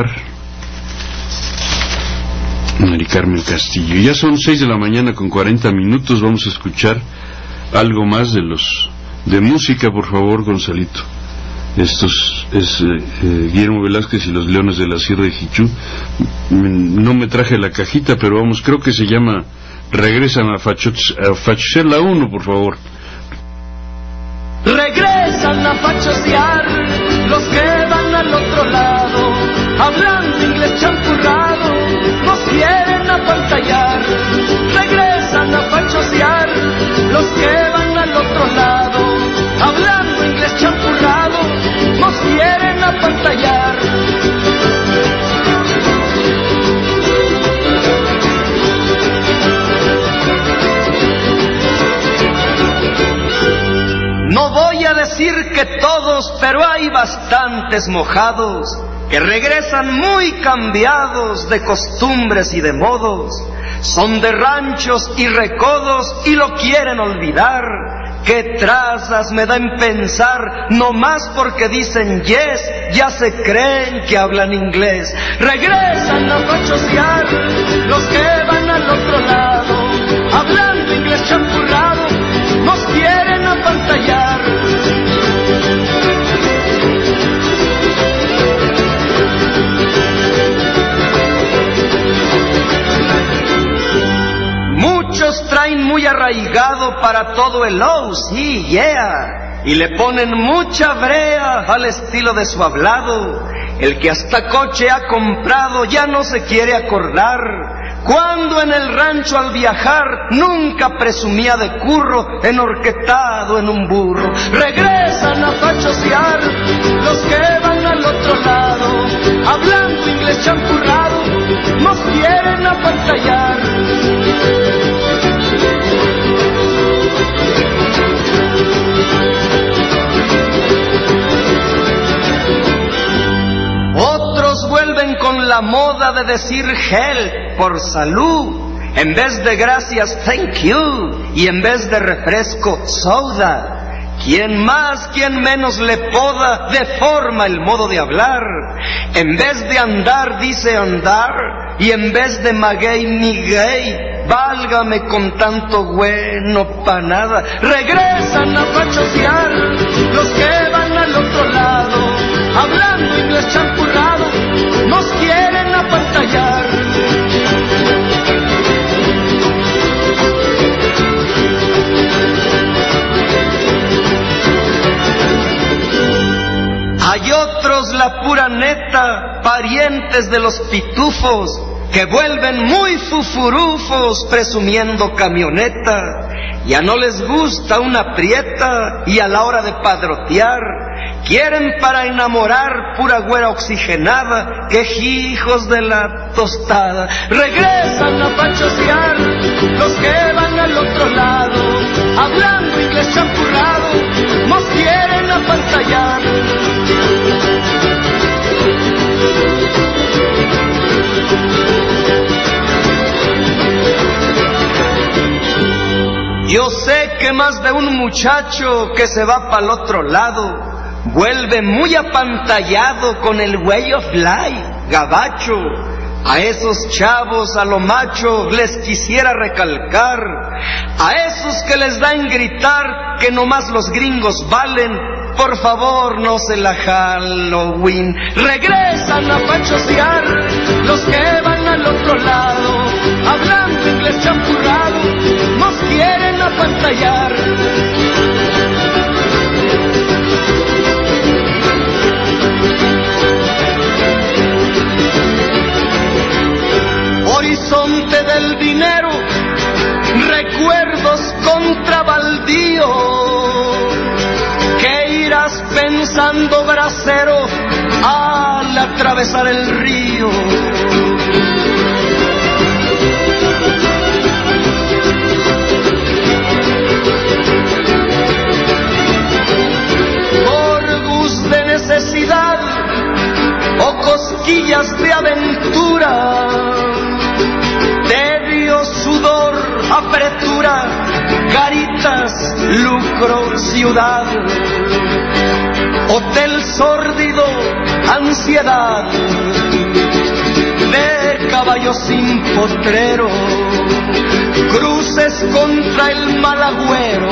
Mari Carmen Castillo. Ya son seis de la mañana con cuarenta minutos. Vamos a escuchar algo más de los de música, por favor, Gonzalito. Estos es eh, eh, Guillermo Velázquez y los Leones de la Sierra de Jichú. No me traje la cajita, pero vamos, creo que se llama Regresan a Fachosear la uno, por favor. Regresan a fachosear los que van al otro lado, hablando inglés champurrado, nos quieren apantallar. Regresan a fachosear los que van al otro lado, hablando inglés champurrado, nos quieren apantallar. No voy a decir que todos, pero hay bastantes mojados que regresan muy cambiados de costumbres y de modos. Son de ranchos y recodos y lo quieren olvidar. Qué trazas me da en pensar, no más porque dicen yes, ya se creen que hablan inglés. Regresan a fachosear los que van al otro lado, hablando inglés champurrado, nos quieren apantallar. Muchos traen muy arraigado para todo el oh, sí, yeah, y le ponen mucha brea al estilo de su hablado. El que hasta coche ha comprado ya no se quiere acordar cuando en el rancho al viajar nunca presumía de curro enhorquetado en un burro. Regresan a fachosear los que van al otro lado, hablando inglés champurrado, nos quieren apantallar. Otros vuelven con la moda de decir help por salud, en vez de gracias thank you, y en vez de refresco soda. Quien más, quien menos le poda, deforma el modo de hablar. En vez de andar dice andar, y en vez de maguey ni gay. Válgame con tanto bueno pa' nada. Regresan a fachosear los que van al otro lado, hablando inglés champurrado, nos quieren apantallar. Hay otros la pura neta parientes de los pitufos, que vuelven muy fufurufos presumiendo camioneta. Ya no les gusta una prieta y a la hora de padrotear quieren para enamorar pura güera oxigenada, que hijos de la tostada. Regresan a pachosear los que van al otro lado, hablando inglés champurrado, nos quieren apantallar. Yo sé que más de un muchacho que se va para el otro lado vuelve muy apantallado con el way of life gabacho. A esos chavos, a lo macho, les quisiera recalcar, a esos que les dan gritar que nomás los gringos valen, por favor no se la Halloween. Regresan a pachosear los que van al otro lado, hablando inglés champurrado, nos quieren apantallar. Horizonte del dinero, recuerdos contra baldío, que irás pensando bracero al atravesar el río. Por gus de necesidad o cosquillas de aventura, tedio, sudor, apretura, garitas, lucro, ciudad, hotel sórdido, ansiedad, de caballo sin potrero, cruces contra el mal agüero,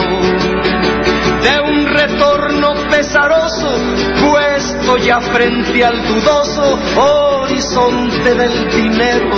de un retorno pesaroso, puesto ya frente al dudoso horizonte del dinero.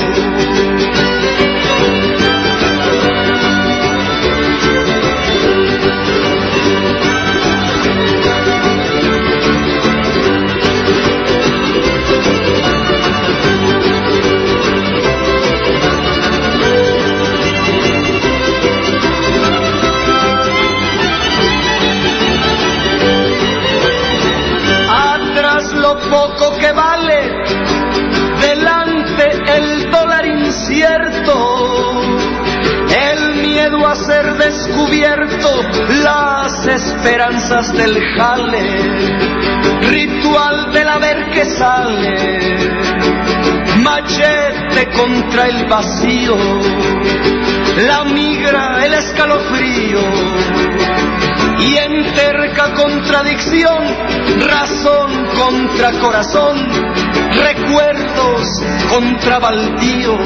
Lo poco que vale, delante el dólar incierto, el miedo a ser descubierto, las esperanzas del jale, ritual del haber que sale, machete contra el vacío, la migra, el escalofrío, y en terca contradicción, razón contra corazón, recuerdos contra baldío.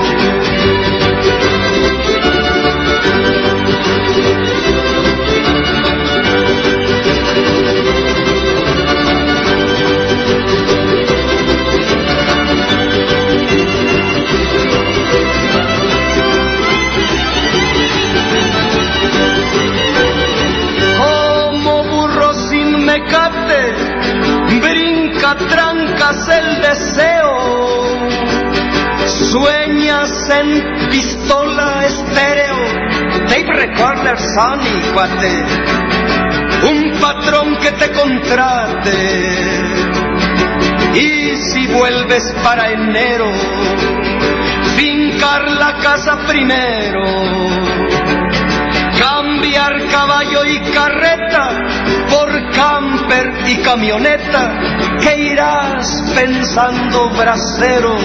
Mecate, brinca, trancas el deseo, sueñas en pistola estéreo, tape recorder Sony, cuate, un patrón que te contrate, y si vuelves para enero, fincar la casa primero, cambiar caballo y carreta por camper y camioneta, que irás pensando bracero.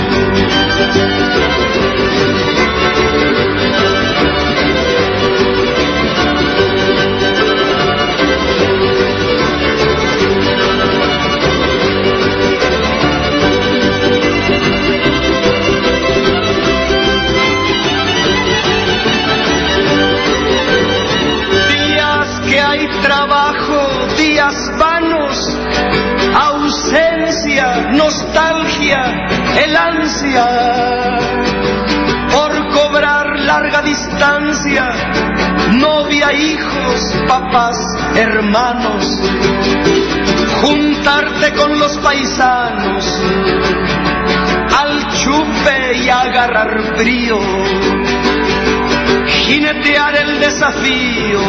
Trabajo, días vanos, ausencia, nostalgia, el ansia por cobrar larga distancia, novia, hijos, papás, hermanos, juntarte con los paisanos al chupe y agarrar brío, jinetear el desafío,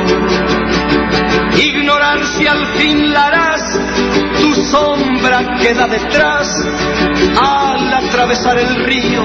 ignorar si al fin la harás, tu sombra queda detrás al atravesar el río.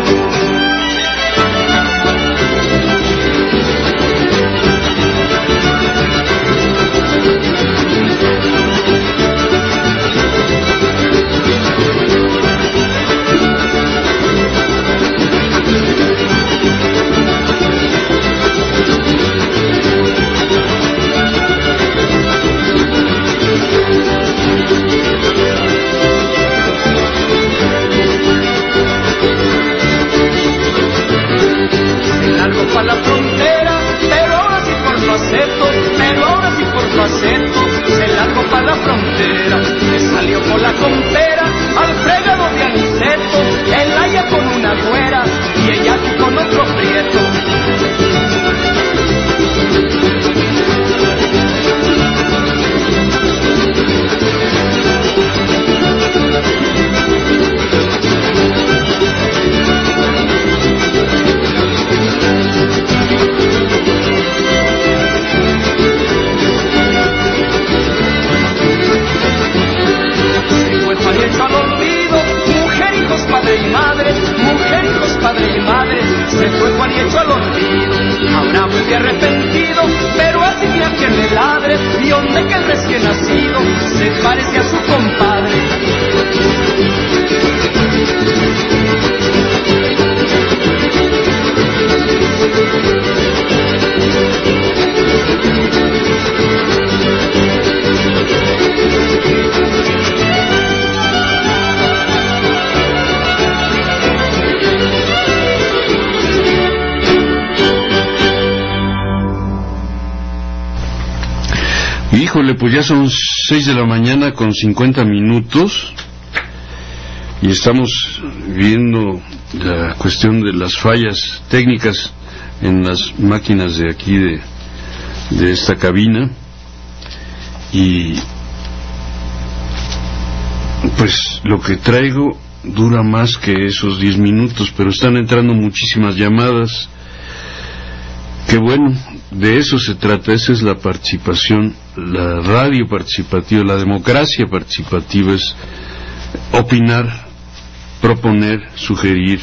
A la frontera, pero ahora sí por Faceto, pero ahora sí por Faceto, se largó pa' la frontera, le salió por la compera, al fregado de Aniceto, él halla con una güera, y ella aquí con otro prieto. Padre y madre, mujer, hijos, padre y madre, se fue Juan y echó al olvido. Ahora vuelve arrepentido, pero así ni a quien le ladre, y donde que el recién nacido se parece a su compadre. Híjole, pues ya son seis de la mañana con cincuenta minutos y estamos viendo la cuestión de las fallas técnicas en las máquinas de aquí de, de esta cabina, y pues lo que traigo dura más que esos diez minutos, pero están entrando muchísimas llamadas. Que bueno, de eso se trata, esa es la participación, la radio participativa, la democracia participativa, es opinar, proponer, sugerir.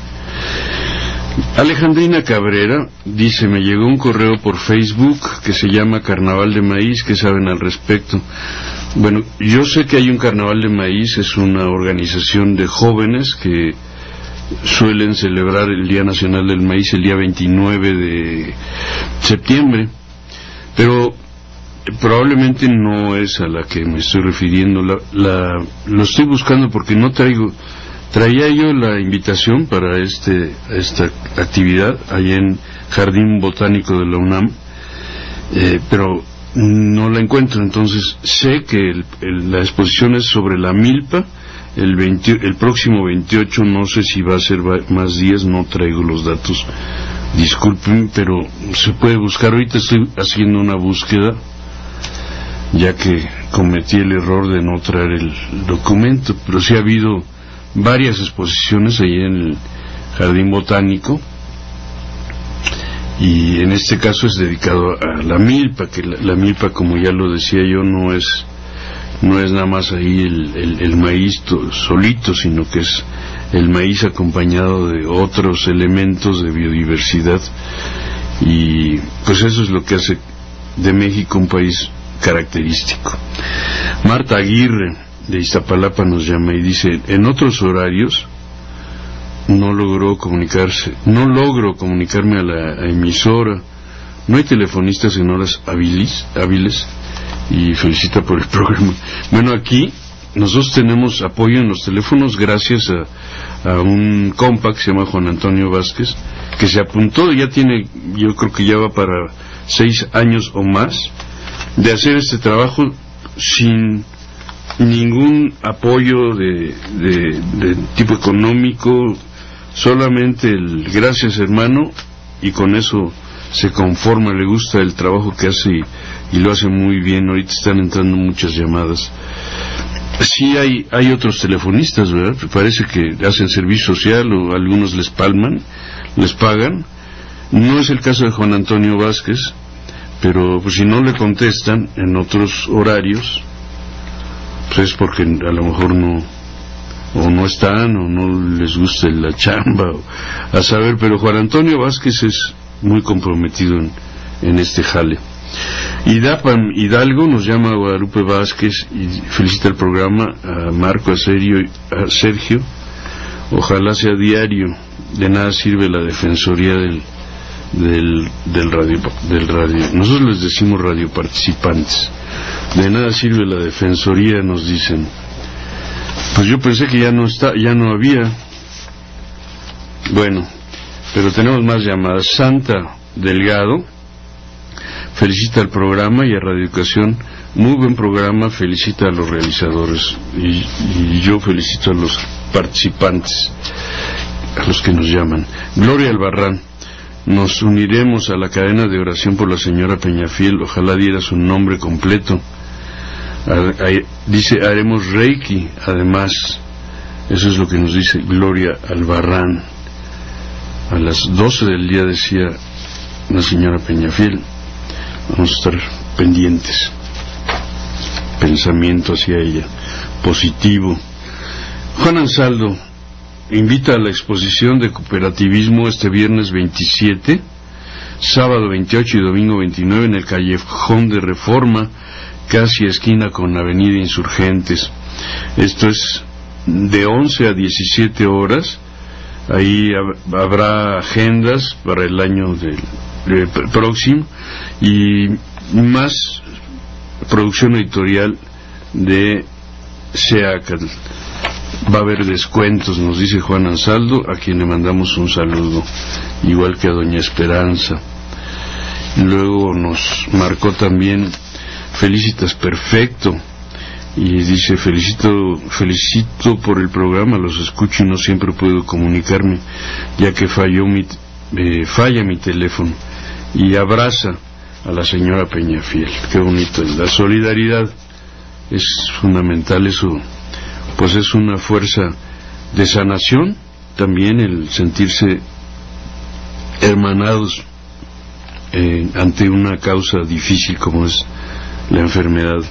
Alejandrina Cabrera dice: me llegó un correo por Facebook que se llama Carnaval de Maíz, ¿qué saben al respecto? Bueno, yo sé que hay un Carnaval de Maíz, es una organización de jóvenes que suelen celebrar el Día Nacional del Maíz el día veintinueve de septiembre, pero probablemente no es a la que me estoy refiriendo. La, la, lo estoy buscando porque no traigo, traía yo la invitación para este esta actividad allá en Jardín Botánico de la UNAM, eh, pero no la encuentro. Entonces sé que el, el, la exposición es sobre la milpa. El, veinte, el próximo veintiocho, no sé si va a ser más días, no traigo los datos, disculpen, pero se puede buscar. Ahorita estoy haciendo una búsqueda, ya que cometí el error de no traer el documento, pero sí ha habido varias exposiciones ahí en el Jardín Botánico, y en este caso es dedicado a la milpa, que la, la milpa, como ya lo decía yo, no es no es nada más ahí el, el, el maíz to, solito, sino que es el maíz acompañado de otros elementos de biodiversidad, y pues eso es lo que hace de México un país característico. Marta Aguirre de Iztapalapa nos llama y dice: en otros horarios no logró comunicarse, no logro comunicarme a la emisora, no hay telefonistas en horas hábiles, hábiles y felicita por el programa. Bueno, aquí nosotros tenemos apoyo en los teléfonos gracias a, a un compa que se llama Juan Antonio Vázquez, que se apuntó, ya tiene, yo creo que ya va para seis años o más de hacer este trabajo sin ningún apoyo de, de, de tipo económico, solamente el gracias hermano, y con eso se conforma, le gusta el trabajo que hace y, y lo hace muy bien. Ahorita están entrando muchas llamadas. Sí hay, hay otros telefonistas, ¿verdad? Parece que hacen servicio social o algunos les palman, les pagan. No es el caso de Juan Antonio Vázquez, pero pues si no le contestan en otros horarios, pues es porque a lo mejor no, o no están, o no les gusta la chamba, o, a saber, pero Juan Antonio Vázquez es muy comprometido en, en este jale. Idapam Hidalgo nos llama a Guadalupe Vázquez y felicita el programa, a Marco, a Sergio, a Sergio. Ojalá sea diario. De nada sirve la defensoría del del del radio del radio. Nosotros les decimos radio participantes. De nada sirve la defensoría, nos dicen. Pues yo pensé que ya no está, ya no había. Bueno, pero tenemos más llamadas. Santa Delgado felicita al programa y a Radio Educación. Muy buen programa, felicita a los realizadores y, y yo felicito a los participantes, a los que nos llaman. Gloria Albarrán: nos uniremos a la cadena de oración por la señora Peñafiel, ojalá diera su nombre completo. A, a, dice, haremos Reiki, además. Eso es lo que nos dice Gloria Albarrán. A las doce del día, decía la señora Peñafiel. Vamos a estar pendientes. Pensamiento hacia ella positivo. Juan Ansaldo invita a la exposición de cooperativismo este viernes veintisiete, sábado veintiocho y domingo veintinueve en el Callejón de Reforma, casi esquina con Avenida Insurgentes. Esto es de once a diecisiete horas. Ahí habrá agendas para el año del, del próximo y más producción editorial de SEACAL. Va a haber descuentos, nos dice Juan Ansaldo, a quien le mandamos un saludo, igual que a doña Esperanza. Luego nos marcó también Felicitas Perfecto y dice: felicito felicito por el programa, los escucho y no siempre puedo comunicarme ya que falló mi eh, falla mi teléfono. Y abraza a la señora Peñafiel. Qué bonito. La solidaridad es fundamental. Eso pues es una fuerza de sanación, también el sentirse hermanados eh, ante una causa difícil como es la enfermedad.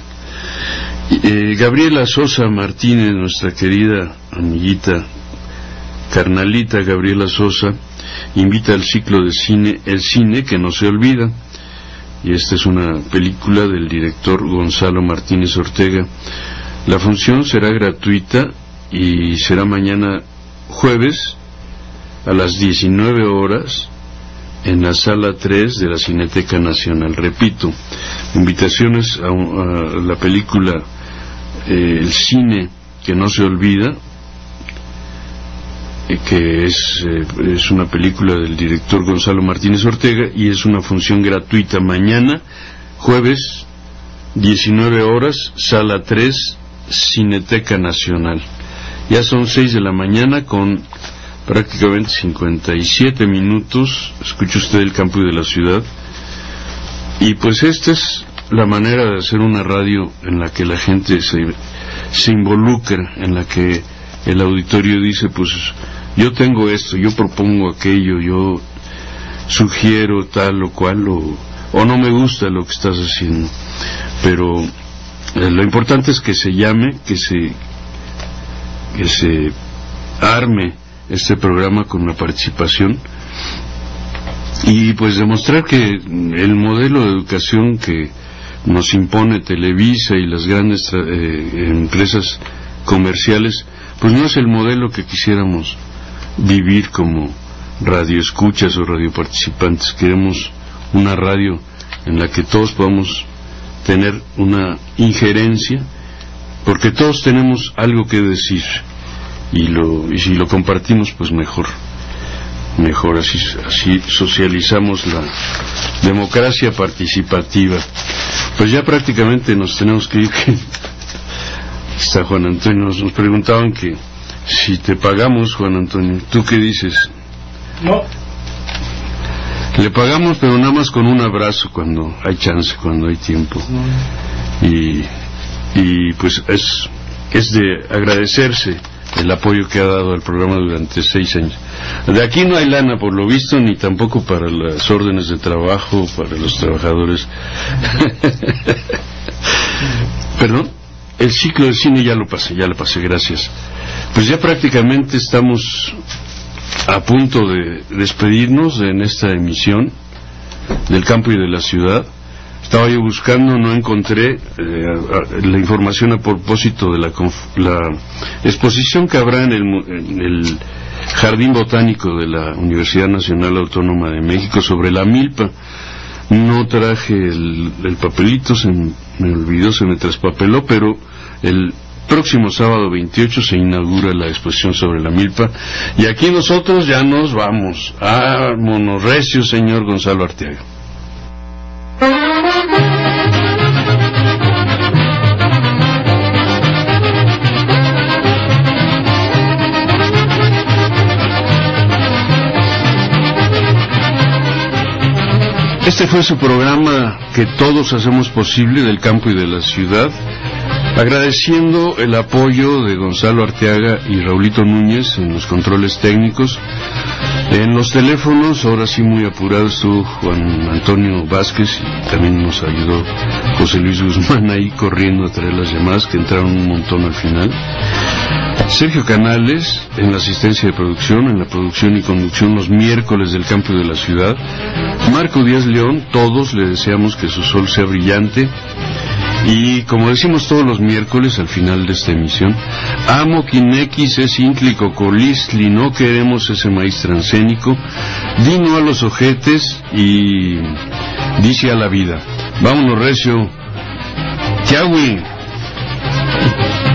eh, Gabriela Sosa Martínez, nuestra querida amiguita, carnalita Gabriela Sosa, invita al ciclo de cine El Cine que no se olvida, y esta es una película del director Gonzalo Martínez Ortega. La función será gratuita y será mañana jueves a las diecinueve horas en la sala tres de la Cineteca Nacional. Repito, invitaciones a, a la película eh, El Cine que no se olvida, eh, que es, eh, es una película del director Gonzalo Martínez Ortega, y es una función gratuita mañana jueves diecinueve horas, sala tres, Cineteca Nacional. Ya son seis de la mañana con prácticamente cincuenta y siete minutos. Escucha usted el campo y de la ciudad. Y pues esta es la manera de hacer una radio en la que la gente se, se involucra, en la que el auditorio dice: pues yo tengo esto, yo propongo aquello, yo sugiero tal o cual, o, o no me gusta lo que estás haciendo. Pero Eh, lo importante es que se llame, que se que se arme este programa con la participación y pues demostrar que el modelo de educación que nos impone Televisa y las grandes eh, empresas comerciales pues no es el modelo que quisiéramos vivir como radioescuchas o radioparticipantes. Queremos una radio en la que todos podamos tener una injerencia, porque todos tenemos algo que decir y lo y si lo compartimos pues mejor mejor así así socializamos la democracia participativa. Pues ya prácticamente nos tenemos que ir. Está Juan Antonio, nos, nos preguntaban que si te pagamos, Juan Antonio, ¿tú qué dices? No. Le pagamos, pero nada más con un abrazo cuando hay chance, cuando hay tiempo. Y, y pues es, es de agradecerse el apoyo que ha dado al programa durante seis años. De aquí no hay lana, por lo visto, ni tampoco para las órdenes de trabajo, para los trabajadores. Perdón, el ciclo de cine ya lo pasé, ya lo pasé, gracias. Pues ya prácticamente estamos a punto de despedirnos en esta emisión del campo y de la ciudad. Estaba yo buscando, no encontré eh, la información a propósito de la, la exposición que habrá en el, en el Jardín Botánico de la Universidad Nacional Autónoma de México sobre la milpa. No traje el, el papelito, se me olvidó, se me traspapeló, pero el próximo sábado veintiocho se inaugura la exposición sobre la milpa, y aquí nosotros ya nos vamos. Ah, monorrecio, señor Gonzalo Arteaga. Este fue su programa que todos hacemos posible, del campo y de la ciudad, agradeciendo el apoyo de Gonzalo Arteaga y Raulito Núñez en los controles técnicos. En los teléfonos, ahora sí muy apurado, estuvo Juan Antonio Vázquez, y también nos ayudó José Luis Guzmán ahí corriendo a traer las llamadas, que entraron un montón al final. Sergio Canales en la asistencia de producción, en la producción y conducción los miércoles del campo y de la ciudad. Marco Díaz León, todos le deseamos que su sol sea brillante. Y como decimos todos los miércoles al final de esta emisión, amo quinequis es ínclico colistli, no queremos ese maíz transgénico, dino a los ojetes y dice a la vida. Vámonos recio. Chau.